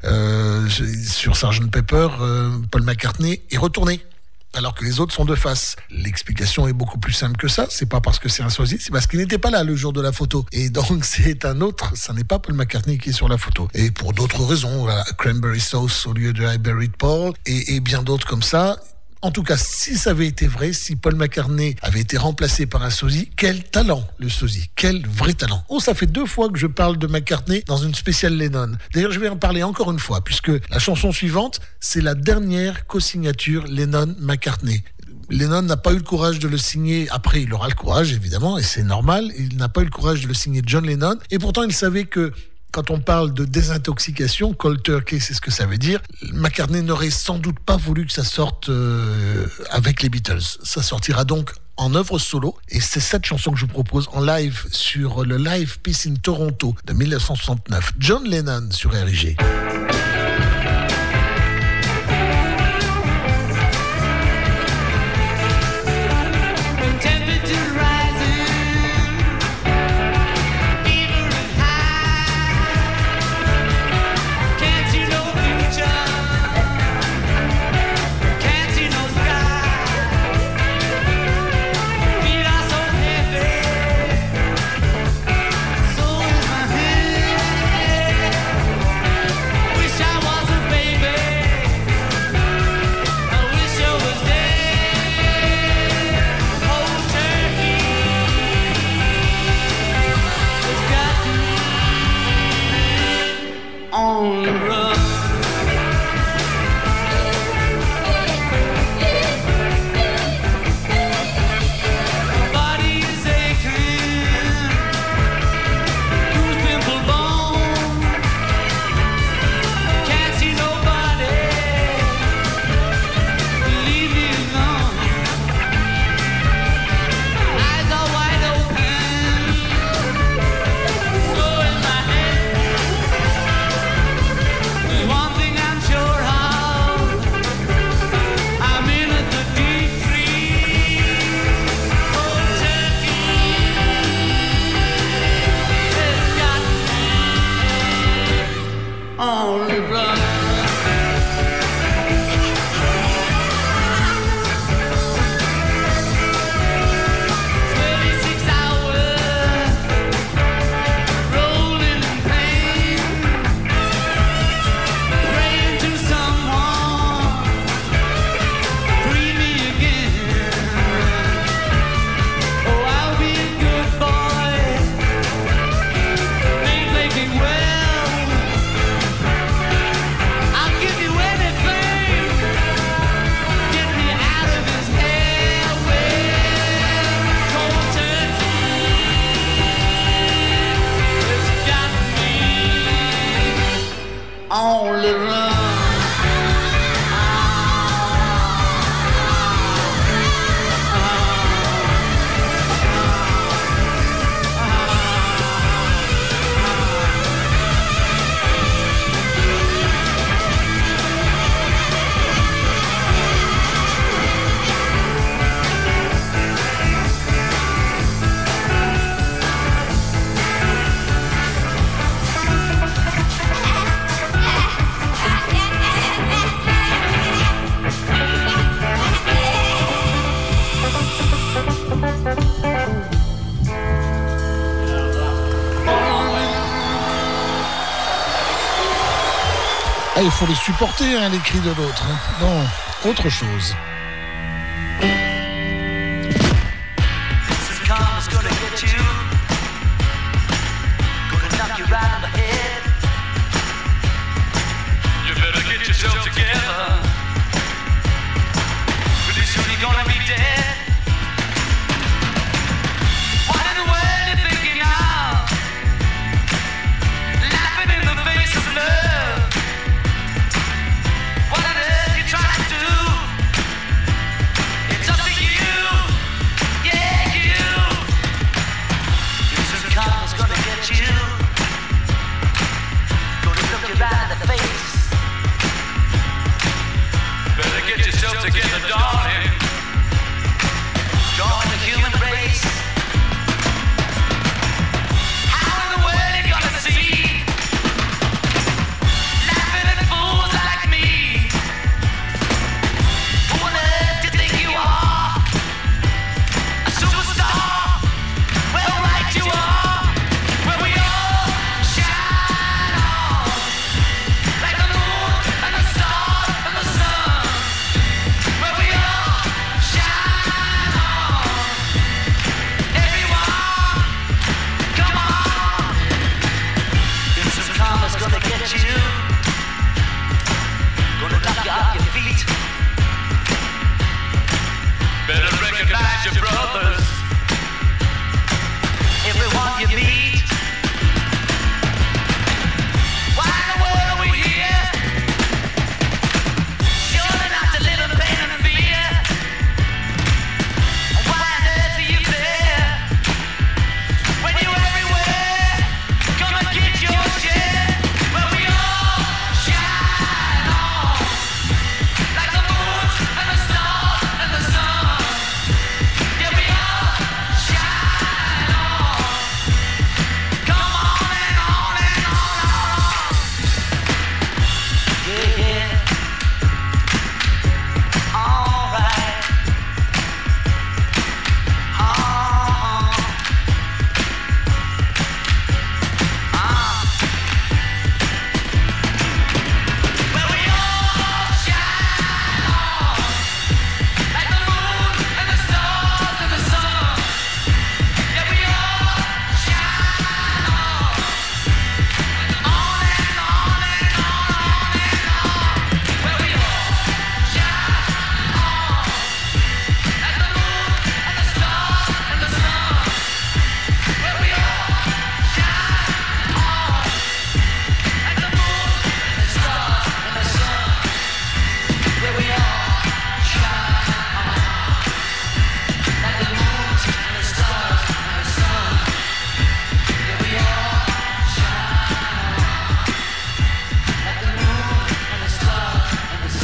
sur Sgt Pepper, Paul McCartney est retourné, alors que les autres sont de face. L'explication est beaucoup plus simple que ça. C'est pas parce que c'est un sosie, c'est parce qu'il n'était pas là le jour de la photo. Et donc c'est un autre, ça n'est pas Paul McCartney qui est sur la photo. Et pour d'autres raisons, Cranberry Sauce au lieu de I Buried Paul et bien d'autres comme ça. En tout cas, si ça avait été vrai, si Paul McCartney avait été remplacé par un sosie, quel talent le sosie, quel vrai talent. Oh, ça fait 2 fois que je parle de McCartney dans une spéciale Lennon. D'ailleurs, je vais en parler encore une fois, puisque la chanson suivante, c'est la dernière co-signature Lennon-McCartney. Lennon n'a pas eu le courage de le signer. Après, il aura le courage, évidemment, et c'est normal. Il n'a pas eu le courage de le signer John Lennon. Et pourtant, il savait que quand on parle de désintoxication, cold turkey, c'est ce que ça veut dire. McCartney n'aurait sans doute pas voulu que ça sorte avec les Beatles. Ça sortira donc en œuvre solo. Et c'est cette chanson que je vous propose en live sur le Live Peace in Toronto de 1969. John Lennon sur RIG. Ah, il faut les supporter, hein, les cris de l'autre. Hein. Non, autre chose. What on earth you trying to do? got your feet. Better recognize your brothers. Everyone you meet. Why in the world are we here? Surely not to live in pain and fear. Why on earth are you there? When you're everywhere, come and get your share. But we all shine on, like the moon and the stars and the sun. Yeah, we all shine on. Come on and on and on. Yeah, yeah. All right. Well, we all shine on, like the moon and the stars and the sun. Yeah, we all shine on and on and on and on. Well, we all shine on, like the moon and the stars and the sun. Well, we all shine on, like the moon and the stars and the sun. Well, we all shine on, like the moon and the stars and the sun. Yeah, we all shine on, like the moon and the stars and the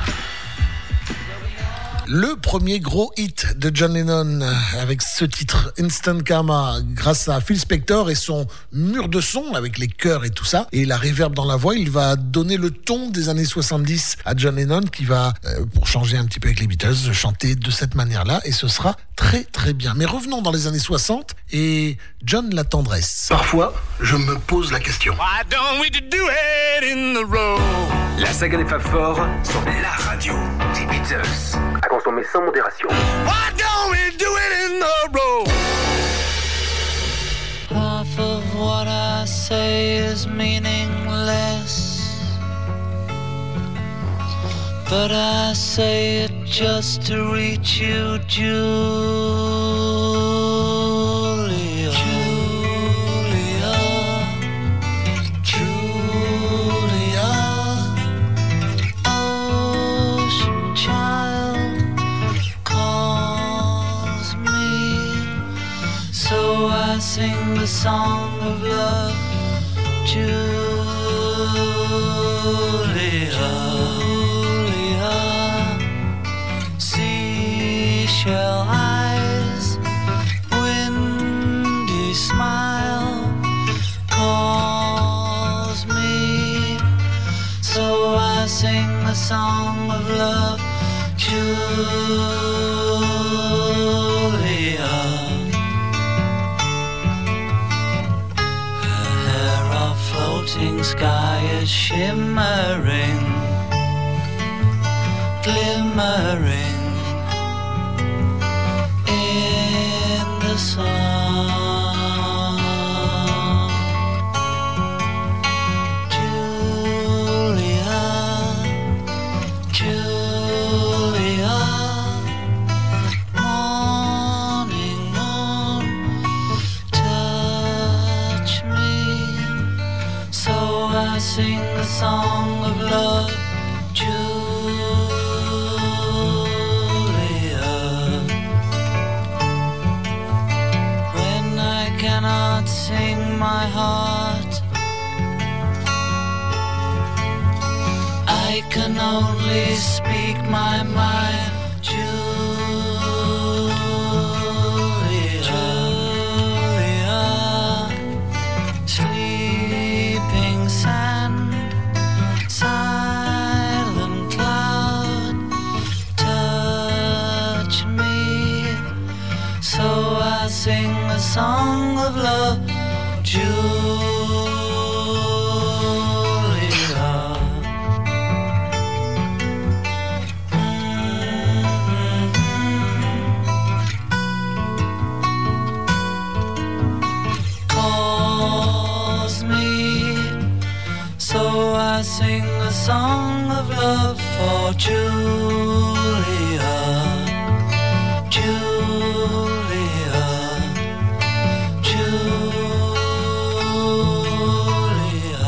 sun. Le premier gros hit de John Lennon avec ce titre Instant Karma grâce à Phil Spector et son mur de son avec les chœurs et tout ça et la reverb dans la voix, il va donner le ton des années 70 à John Lennon qui va, pour changer un petit peu avec les Beatles, chanter de cette manière-là et ce sera très très bien. Mais revenons dans les années 60 et John la tendresse. Parfois, je me pose la question. Why don't we do it in the road? La saga des Fab Four sur la radio des Beatles. À consommer sans modération. Why don't we do it in the road? Half of what I say is meaningless, but I say it just to reach you, Julia. Julia, ocean child calls me, so I sing the song of love, Julia. Seashell eyes, windy smile calls me, so I sing the song of love, Julia. Her hair of floating sky is shimmering, glimmering in the sun. Julia, Julia, morning moon, touch me, so I sing the song of love, Julia. Cannot sing my heart, I can only speak my mind, Julia. Julia, sleeping sand, silent cloud, touch me, so I sing the song of love, Julia. Calls me, so I sing the song of love for Julia, Julia, Julia.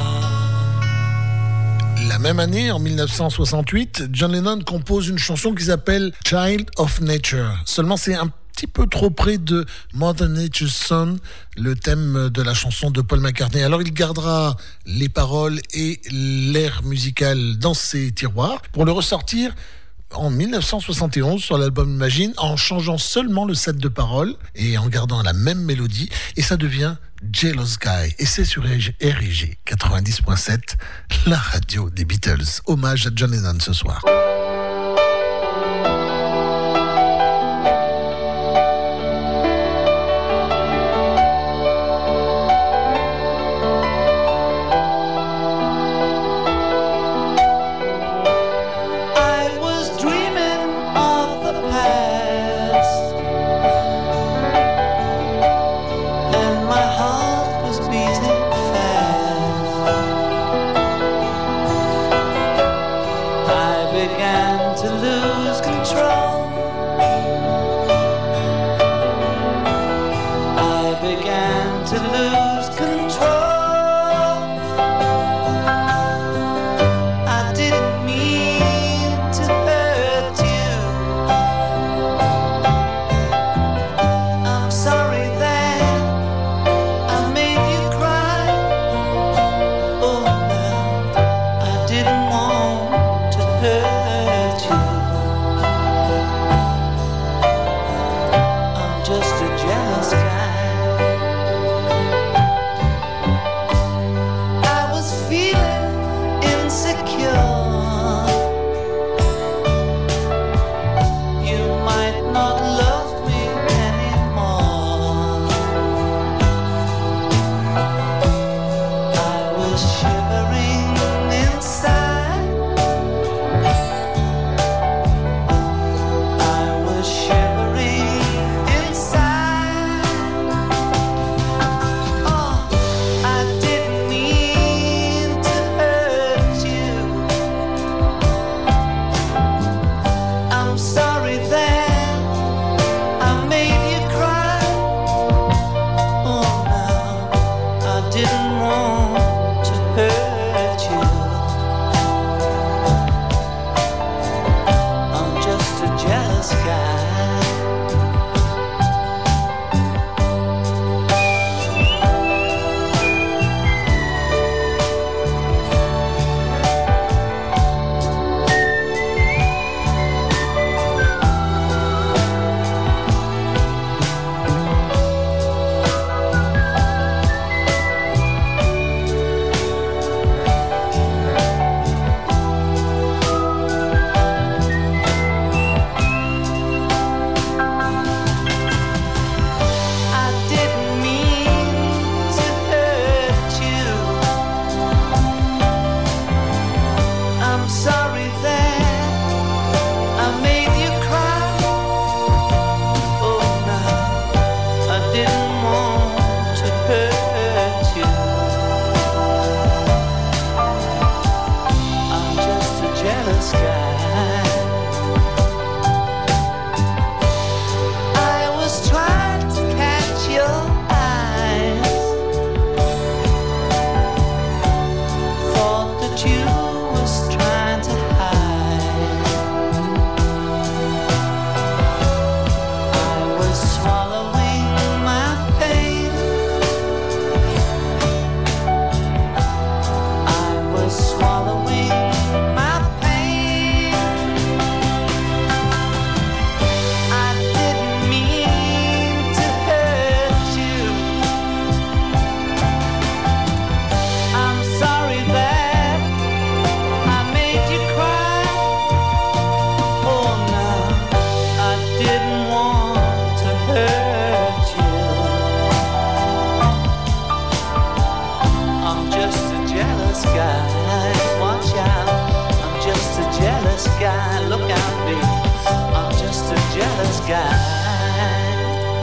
La même année, en 1968, John Lennon compose une chanson qui s'appelle Child of Nature. Seulement, c'est un petit peu trop près de Mother Nature's Son, le thème de la chanson de Paul McCartney. Alors il gardera les paroles et l'air musical dans ses tiroirs pour le ressortir en 1971 sur l'album Imagine, en changeant seulement le set de paroles et en gardant la même mélodie, et ça devient Jealous Guy, et c'est sur RG 90.7, la radio des Beatles. Hommage à John Lennon ce soir.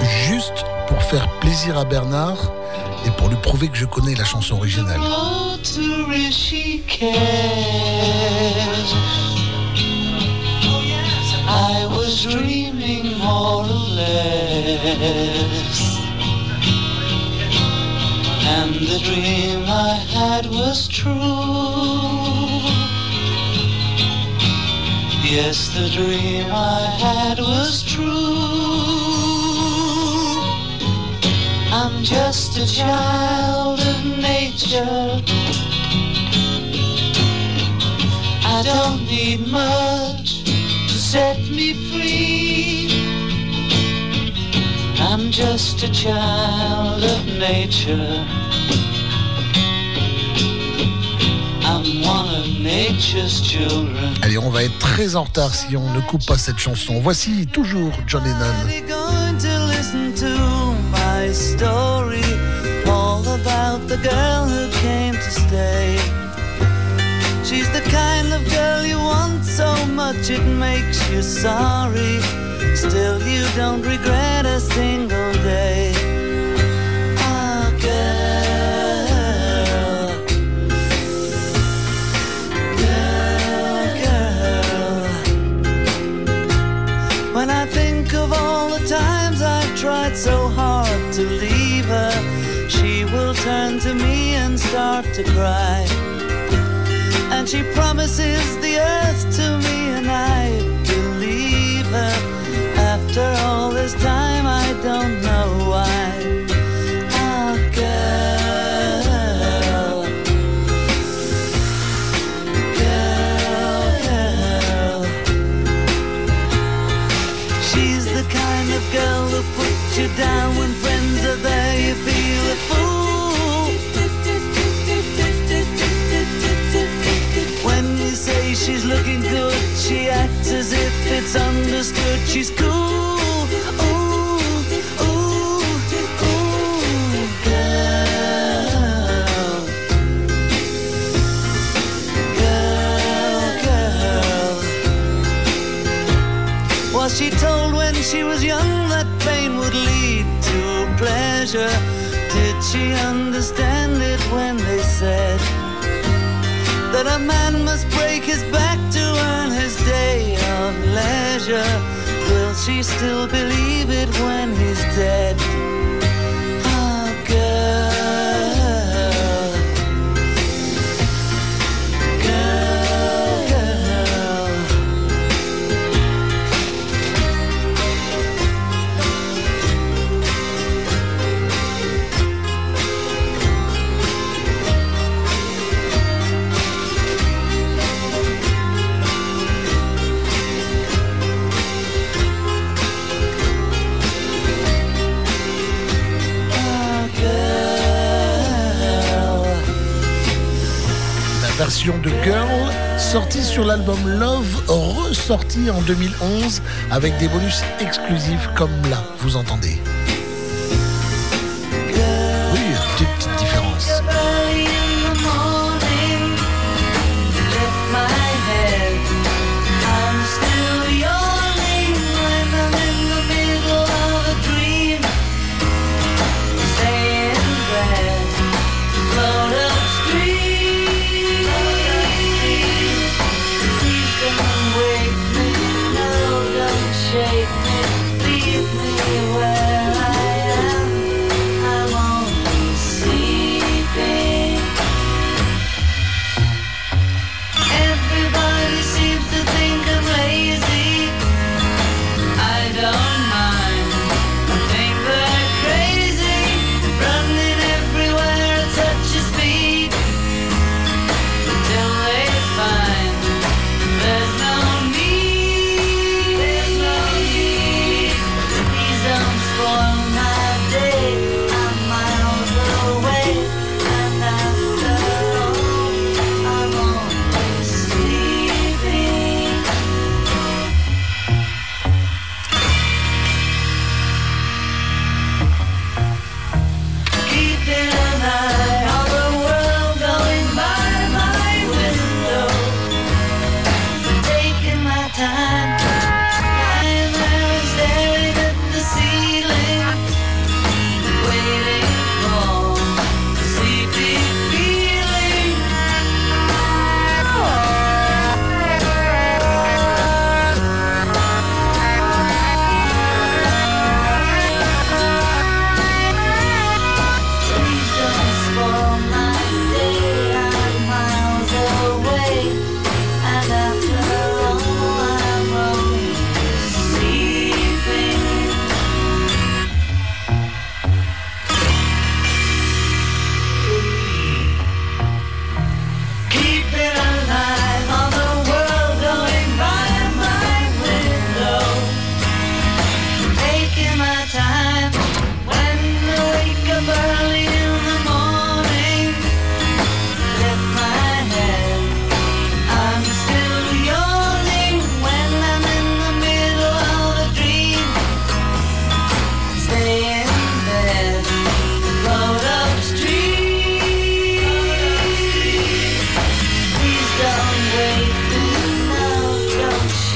Juste pour faire plaisir à Bernard et pour lui prouver que je connais la chanson originale. Oh, misery she cares. I was dreaming more or less, and the dream I had was true. Yes, the dream I had was true. I'm just a child of nature. I don't need much to set me free. I'm just a child of nature. I'm one of nature's children. Allez, on va être très en retard si on ne coupe pas cette chanson. Voici toujours John Lennon. My story, all about the girl who came to stay. She's the kind of girl you want so much it makes you sorry. Still you don't regret a single day. Ah, girl, girl, girl. When I think of all the times I've tried so hard to leave her, she will turn to me and start to cry. And she promises the earth to me, and I believe her. After all this time, I don't know why. Oh, girl, girl, girl. She's the kind of girl who puts you down when friends are there. You feel a fool. When you say she's looking good, she acts as if it's understood. She's cool. Ooh, ooh, ooh, girl, girl, girl. Was she told when she was young that pain would lead to pleasure? Did she understand it when they said that a man must break his back to earn his day of leisure? Will she still believe it when he's dead? Oh, girl, girl, girl. Version de Girl, sortie sur l'album Love, ressortie en 2011 avec des bonus exclusifs comme là, vous entendez. Oui, petite différence. Shake me, leave me where I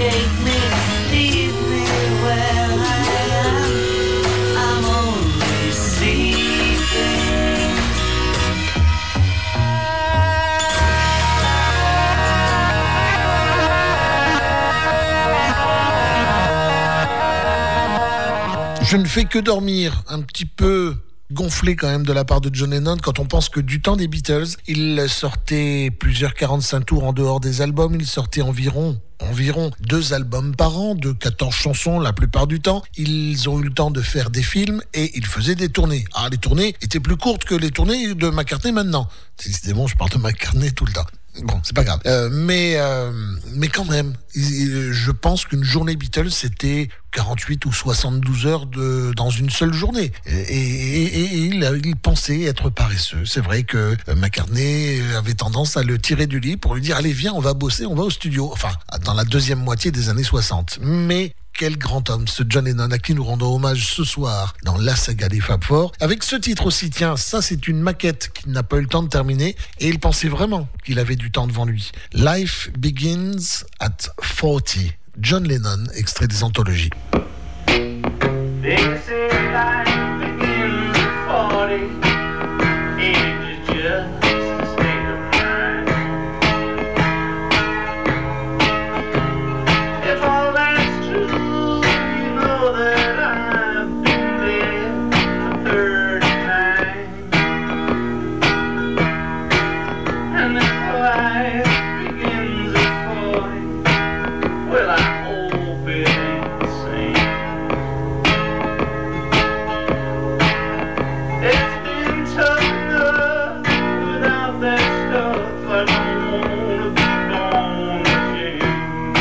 take me, leave me where I am. I'm only sleeping. Je ne fais que dormir, un petit peu gonflé quand même de la part de John Lennon quand on pense que du temps des Beatles, il sortait plusieurs 45 tours en dehors des albums, il sortait environ 2 albums par an, de 14 chansons la plupart du temps. Ils ont eu le temps de faire des films et ils faisaient des tournées. Ah, les tournées étaient plus courtes que les tournées de McCartney maintenant. Décidément, je parle de McCartney tout le temps. Bon, c'est pas grave. Mais quand même, je pense qu'une journée Beatles, c'était 48 ou 72 heures dans une seule journée. Et il pensait être paresseux. C'est vrai que McCartney avait tendance à le tirer du lit pour lui dire « Allez, viens, on va bosser, on va au studio ». Enfin, dans la deuxième moitié des années 60. Mais quel grand homme, ce John Lennon, à qui nous rendons hommage ce soir dans la saga des Fab Four. Avec ce titre aussi, tiens, ça c'est une maquette qu'il n'a pas eu le temps de terminer et il pensait vraiment qu'il avait du temps devant lui. Life Begins at 40. John Lennon, extrait des anthologies. They say life begins at 40. Age is just a state of mind. If all that's true, you know that I've been there for 39. And if life begins at 40, well, I hope it ain't the same. It's been tough enough without that stuff. I don't wanna be born again.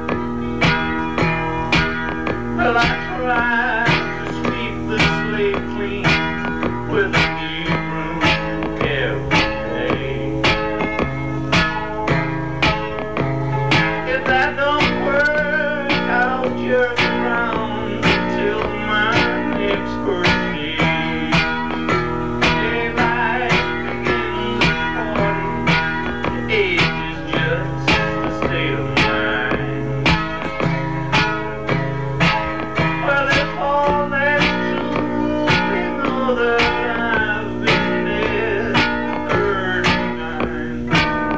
Well, I try to sweep the slate clean with a new broom every day. If that don't work, I'll jerk around until my next birthday. Day life begins at 40. Age is just a state of mind. Well, if all that's true, we know that I've been dead 39.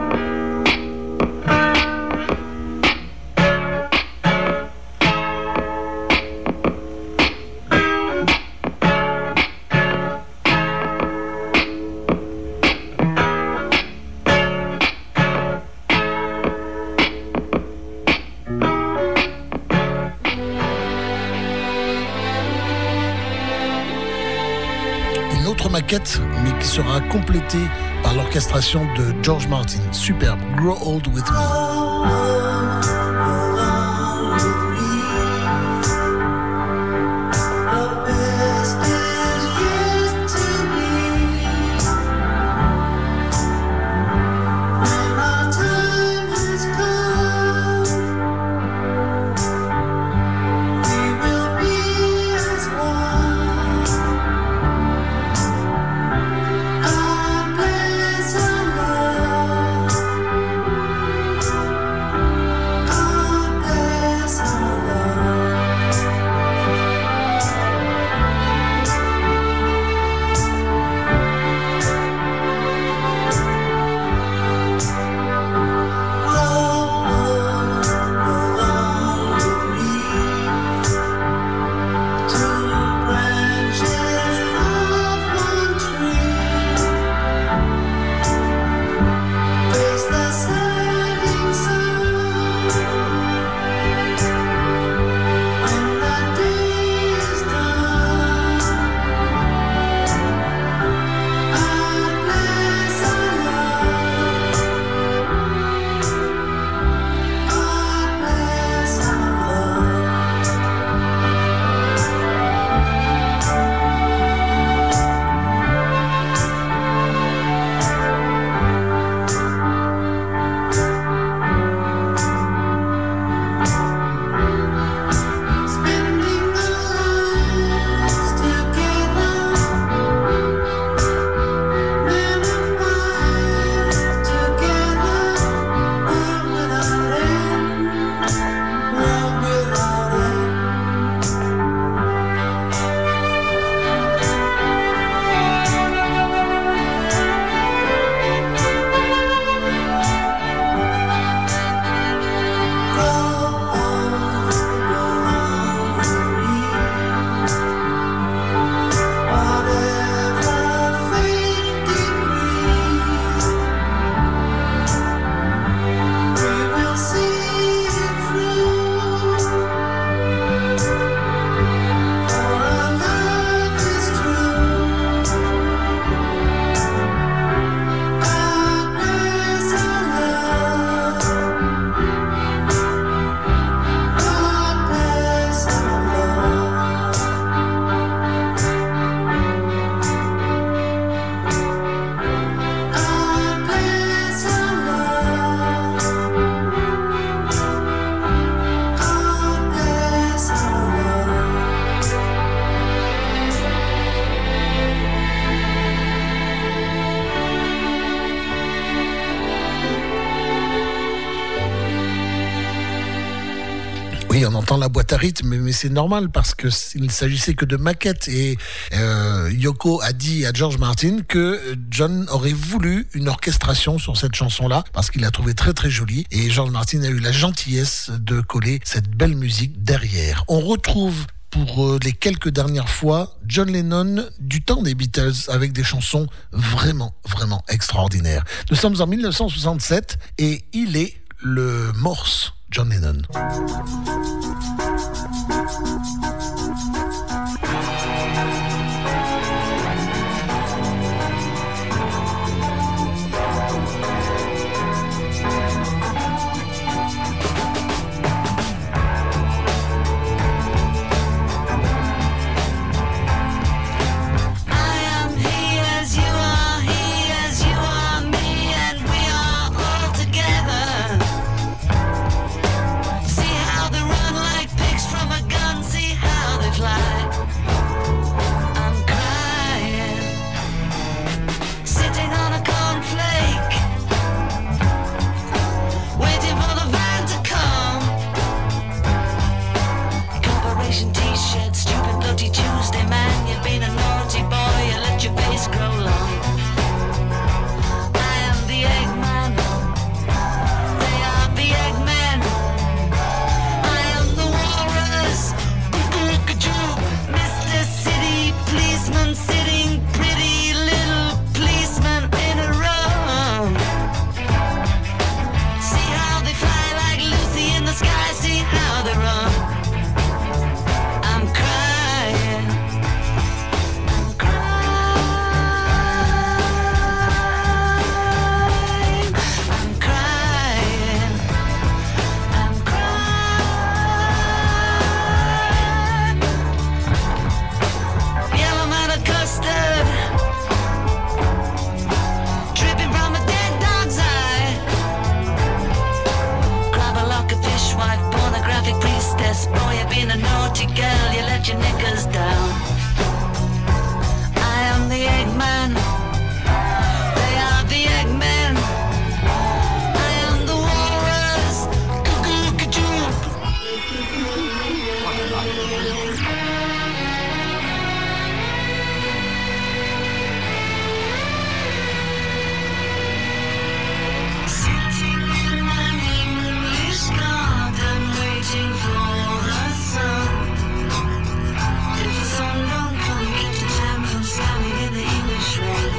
Une autre maquette, mais qui sera complétée par l'orchestration de George Martin. Superbe, Grow Old With Me. Our place our love. Oui, on entend la boîte à rythme, mais c'est normal parce que il ne s'agissait que de maquettes. Et Yoko a dit à George Martin que John aurait voulu une orchestration sur cette chanson-là parce qu'il l'a trouvée très très jolie. Et George Martin a eu la gentillesse de coller cette belle musique derrière. On retrouve pour les quelques dernières fois John Lennon du temps des Beatles avec des chansons vraiment, vraiment extraordinaires. Nous sommes en 1967 et il est le morse John Lennon. Standing in the English rain.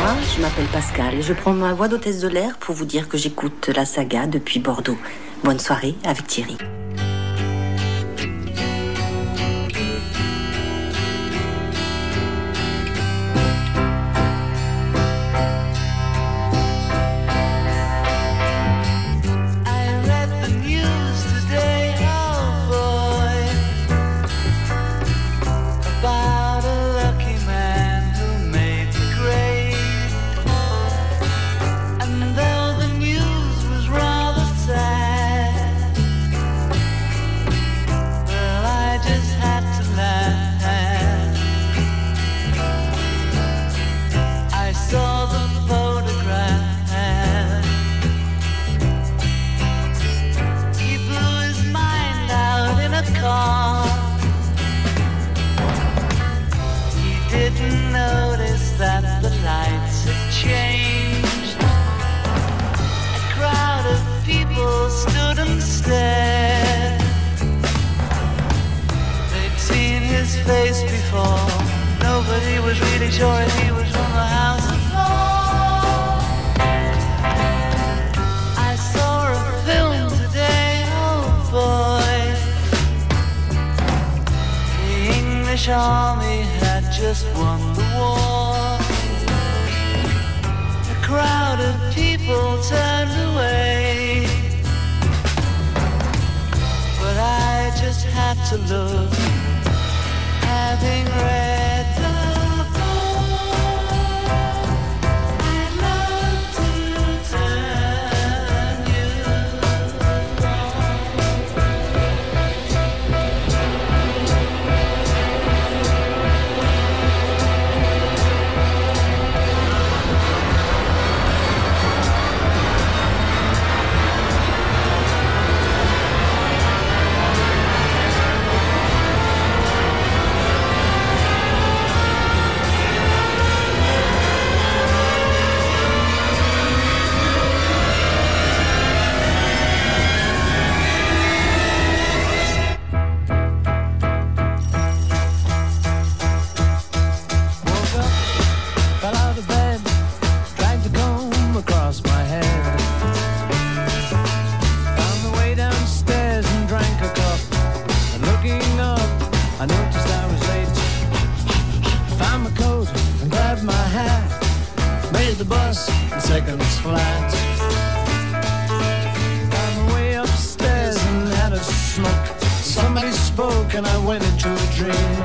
je m'appelle Pascal et je prends ma voix d'hôtesse de l'air pour vous dire que j'écoute la saga depuis Bordeaux. Bonne soirée avec Thierry. Army had just won the war. A crowd of people turned away, but I just had to look, having read the book. I'd love to turn you the bus in seconds flat. Found my way upstairs and had a smoke. Somebody spoke and I went into a dream.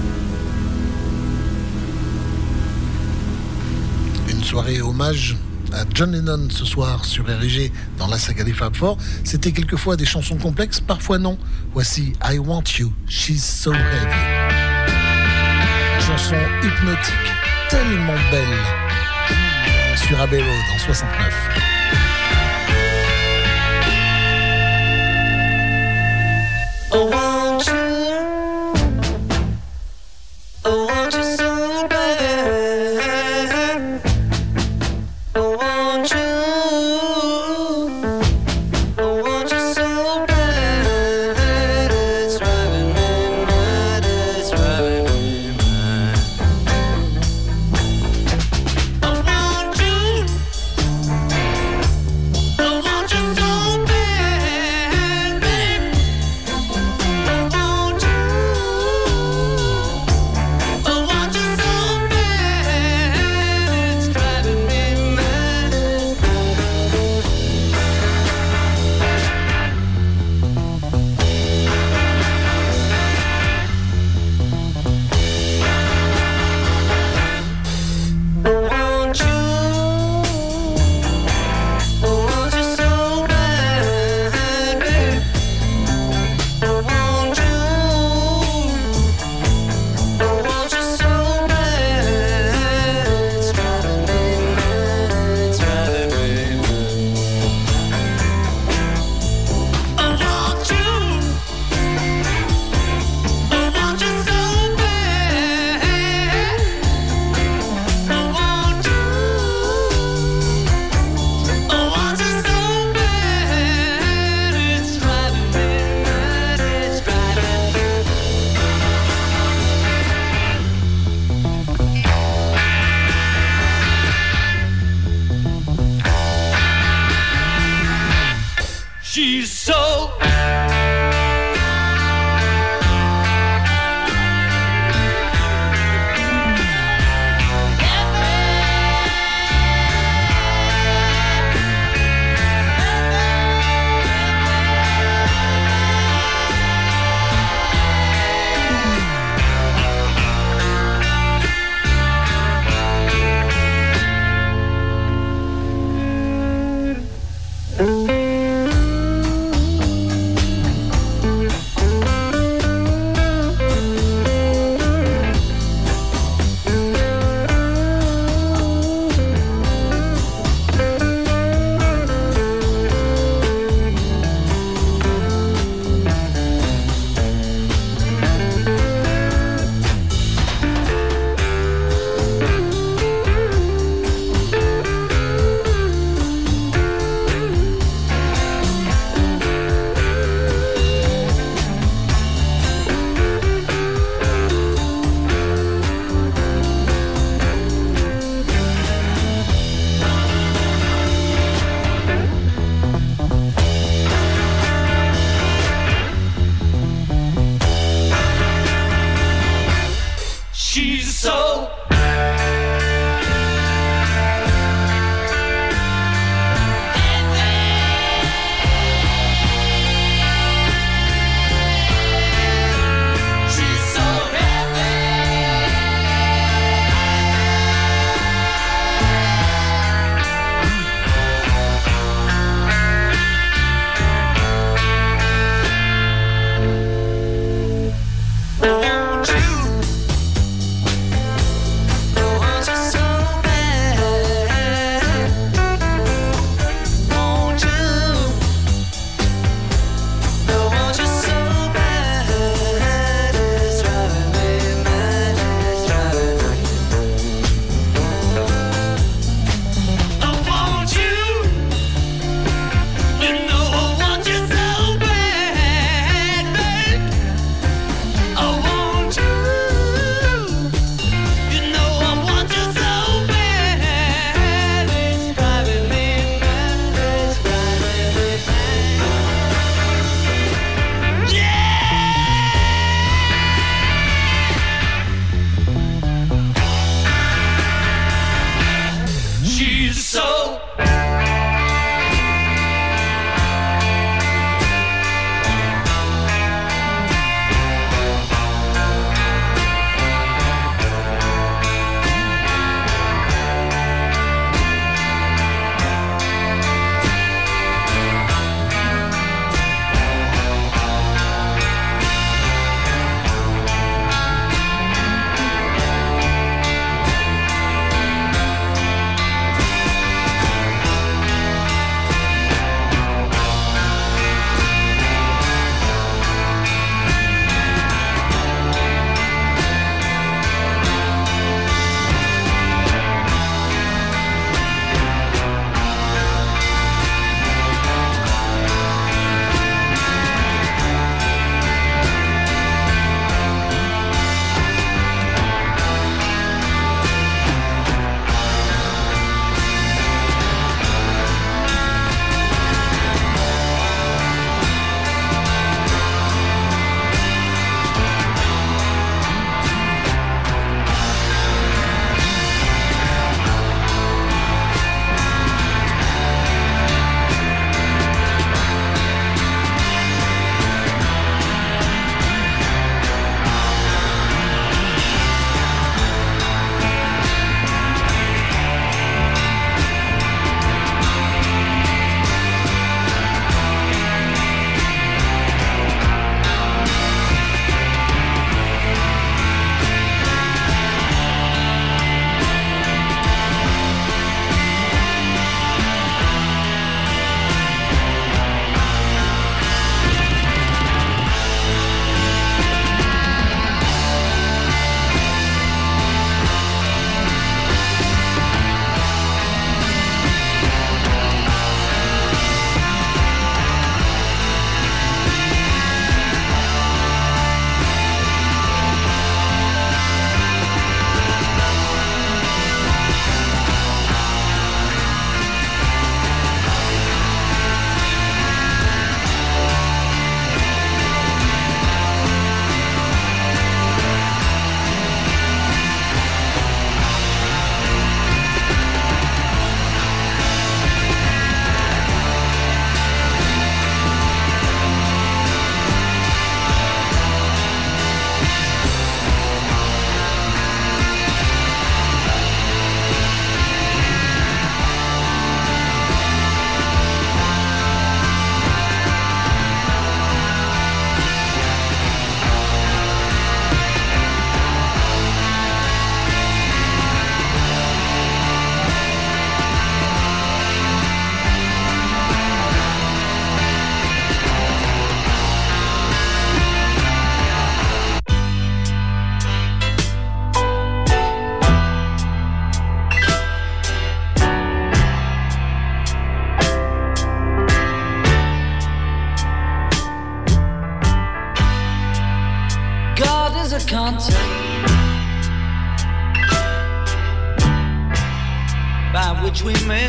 Soirée hommage John Lennon ce soir sur RG dans la saga des Fab Four. C'était quelquefois des chansons complexes, parfois non. Voici I Want You, She's So Heavy. Chanson hypnotique, tellement belle, sur Abbey Road en 69. Oh, won't you? Oh, won't you so bad? Oh, won't you? Oh, won't you so bad? It's driving me mad. It's driving me mad. Oh, won't you? Oh, won't you so bad, babe? She's so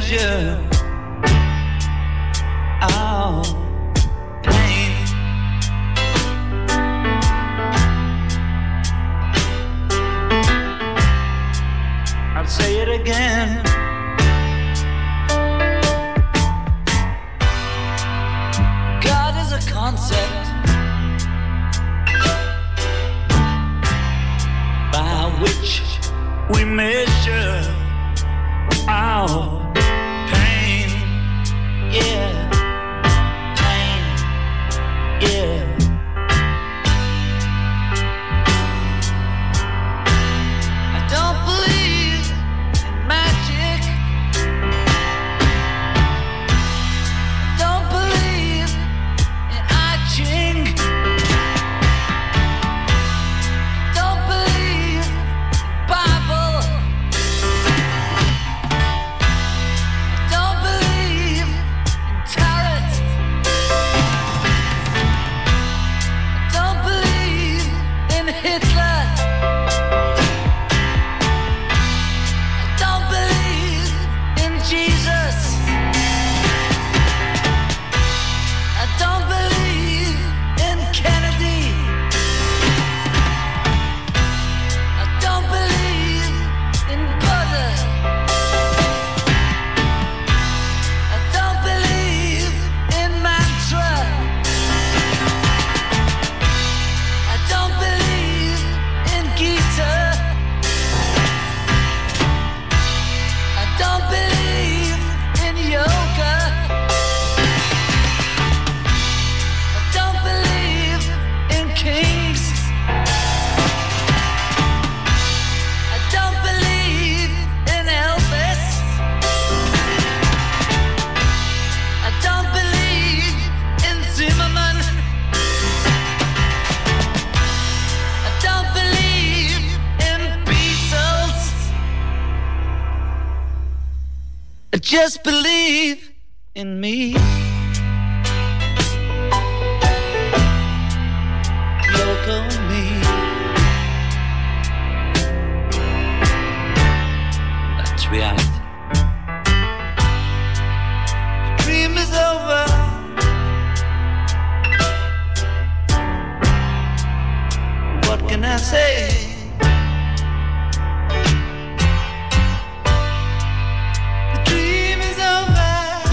measure our pain. I'll say it again. God is a concept by which we measure our pain. Yeah, pain. Yeah. I don't believe in magic. I don't believe in I Ching. Don't believe in Bible. Don't believe in tarot. Don't believe in Hitler. Don't believe in Jesus. I don't believe in Kennedy. I don't believe in Buddha. I don't believe in mantra. I don't believe in Gita. I don't believe in yoga. I don't believe in kings. I don't believe in Elvis. I don't believe in Zimmerman. I don't believe in Beatles. I just believe in me. Yoko and me. That's reality. The dream is over. What can I say? The dream is over.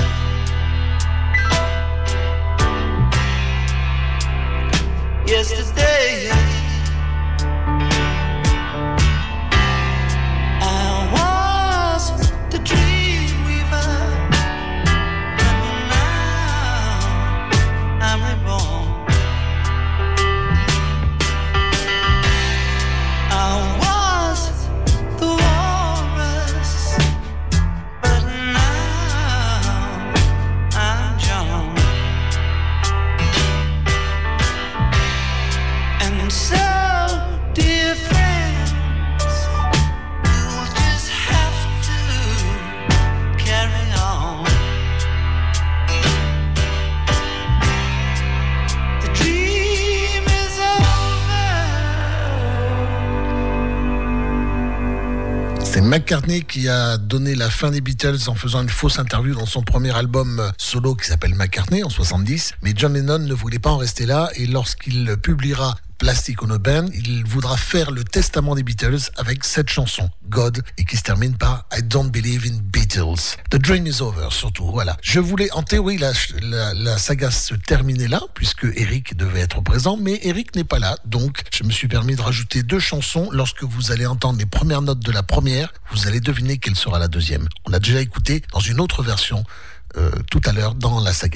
Yesterday I was the dream weaver, and now I'm reborn. I was the walrus, but now I'm John. And so, dear friends, you'll just have to carry on. The dream is over. C'est McCartney qui a donné la fin des Beatles en faisant une fausse interview dans son premier album solo qui s'appelle McCartney en 70. Mais John Lennon ne voulait pas en rester là et lorsqu'il publiera Plastic Ono Band, il voudra faire le testament des Beatles avec cette chanson, God, et qui se termine par I Don't Believe in Beatles. The Dream is Over, surtout, voilà. Je voulais, en théorie, la saga se terminait là, puisque Eric devait être présent, mais Eric n'est pas là, donc je me suis permis de rajouter 2 chansons. Lorsque vous allez entendre les premières notes de la première, vous allez deviner quelle sera la deuxième. On l'a déjà écouté dans une autre version tout à l'heure dans la saga.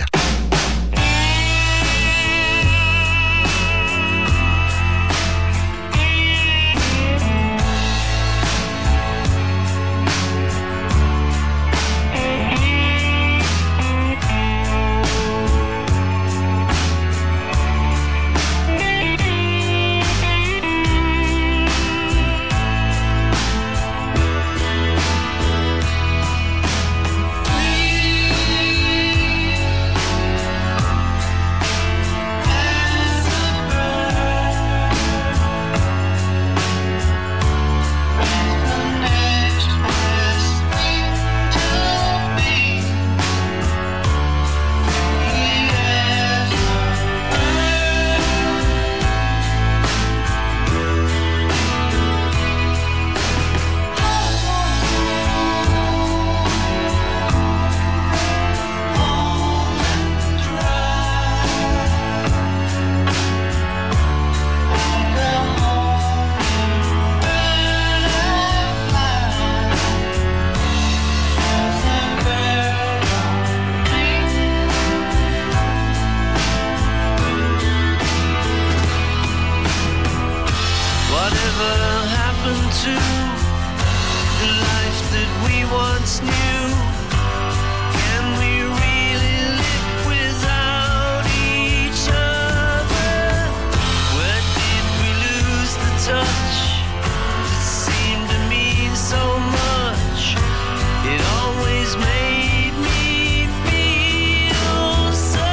to the life that we once knew? Can we really live without each other? Where did we lose the touch that seemed to mean so much? It always made me feel so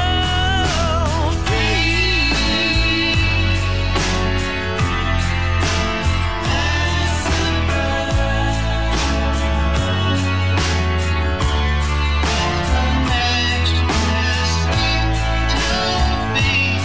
free. As a bird, the next best to be.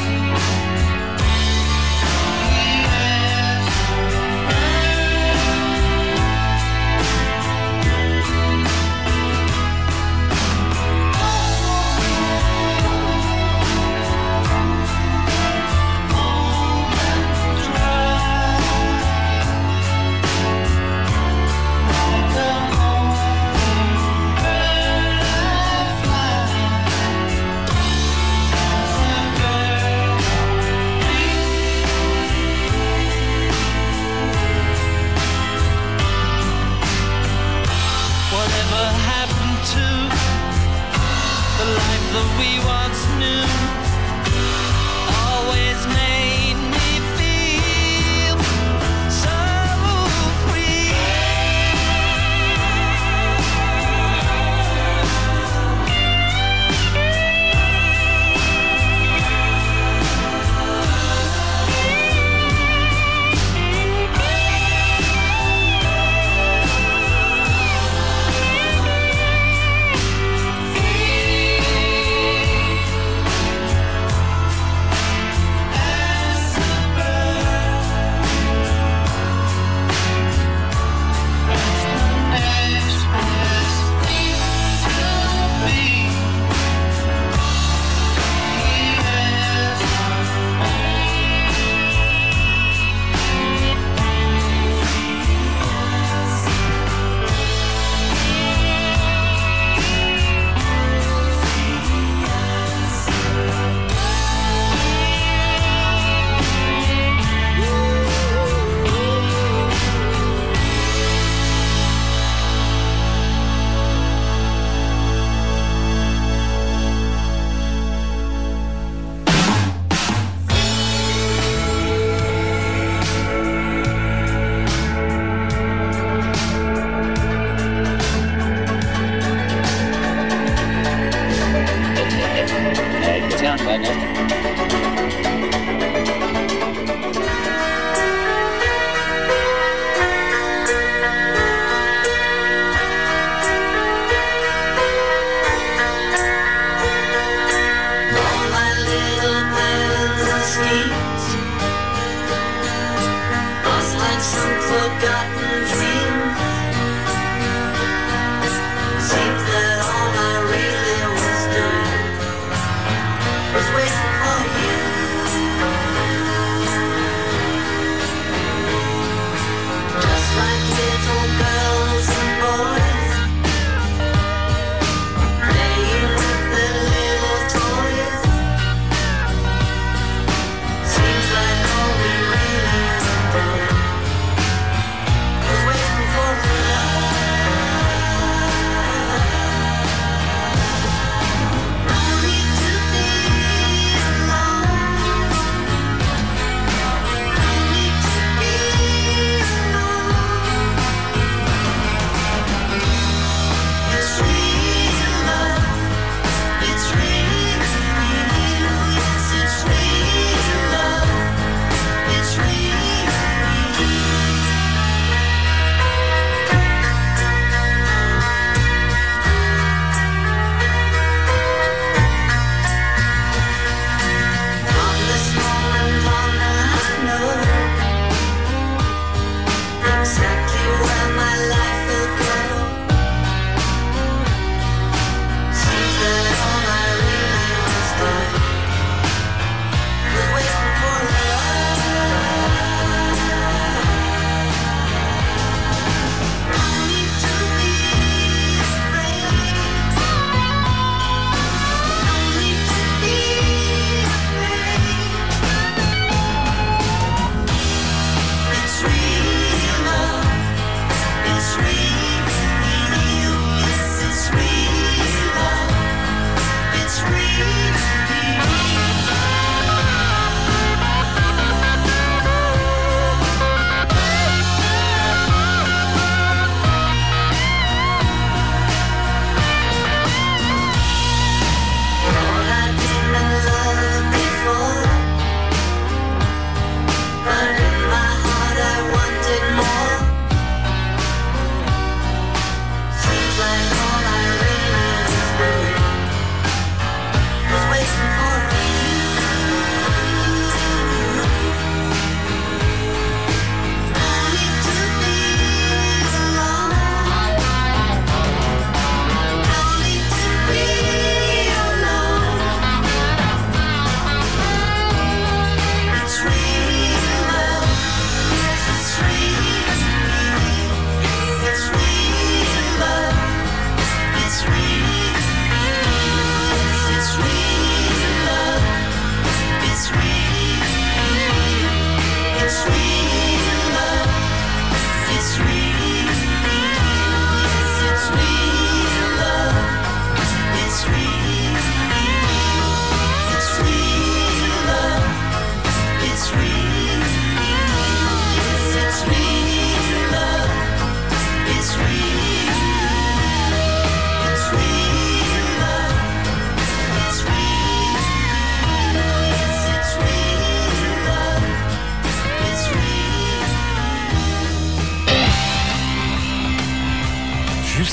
Whatever happened to the life that we once knew? Always made me feel so free. As a bird, that's the next best thing to be. Tiens, je vais All my little plans and schemes lost like some forgotten dream. Seems that all I really was doing was waiting for you.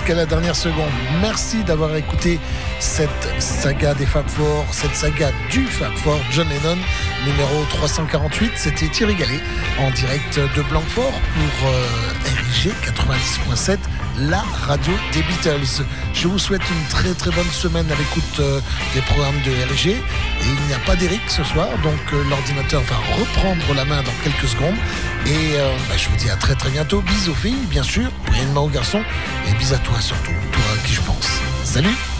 jusqu'à la dernière seconde. Merci d'avoir écouté cette saga des Fab Four, cette saga du Fab Four, John Lennon, numéro 348. C'était Thierry Gallet en direct de Blanquefort pour RIG 90.7, la radio des Beatles. Je vous souhaite une très très bonne semaine à l'écoute des programmes de RIG. Et il n'y a pas d'Eric ce soir, donc l'ordinateur va reprendre la main dans quelques secondes. Et je vous dis à très très bientôt. Bisous aux filles, bien sûr, brièvement aux garçons, et bisous à toi surtout, toi à qui je pense. Salut!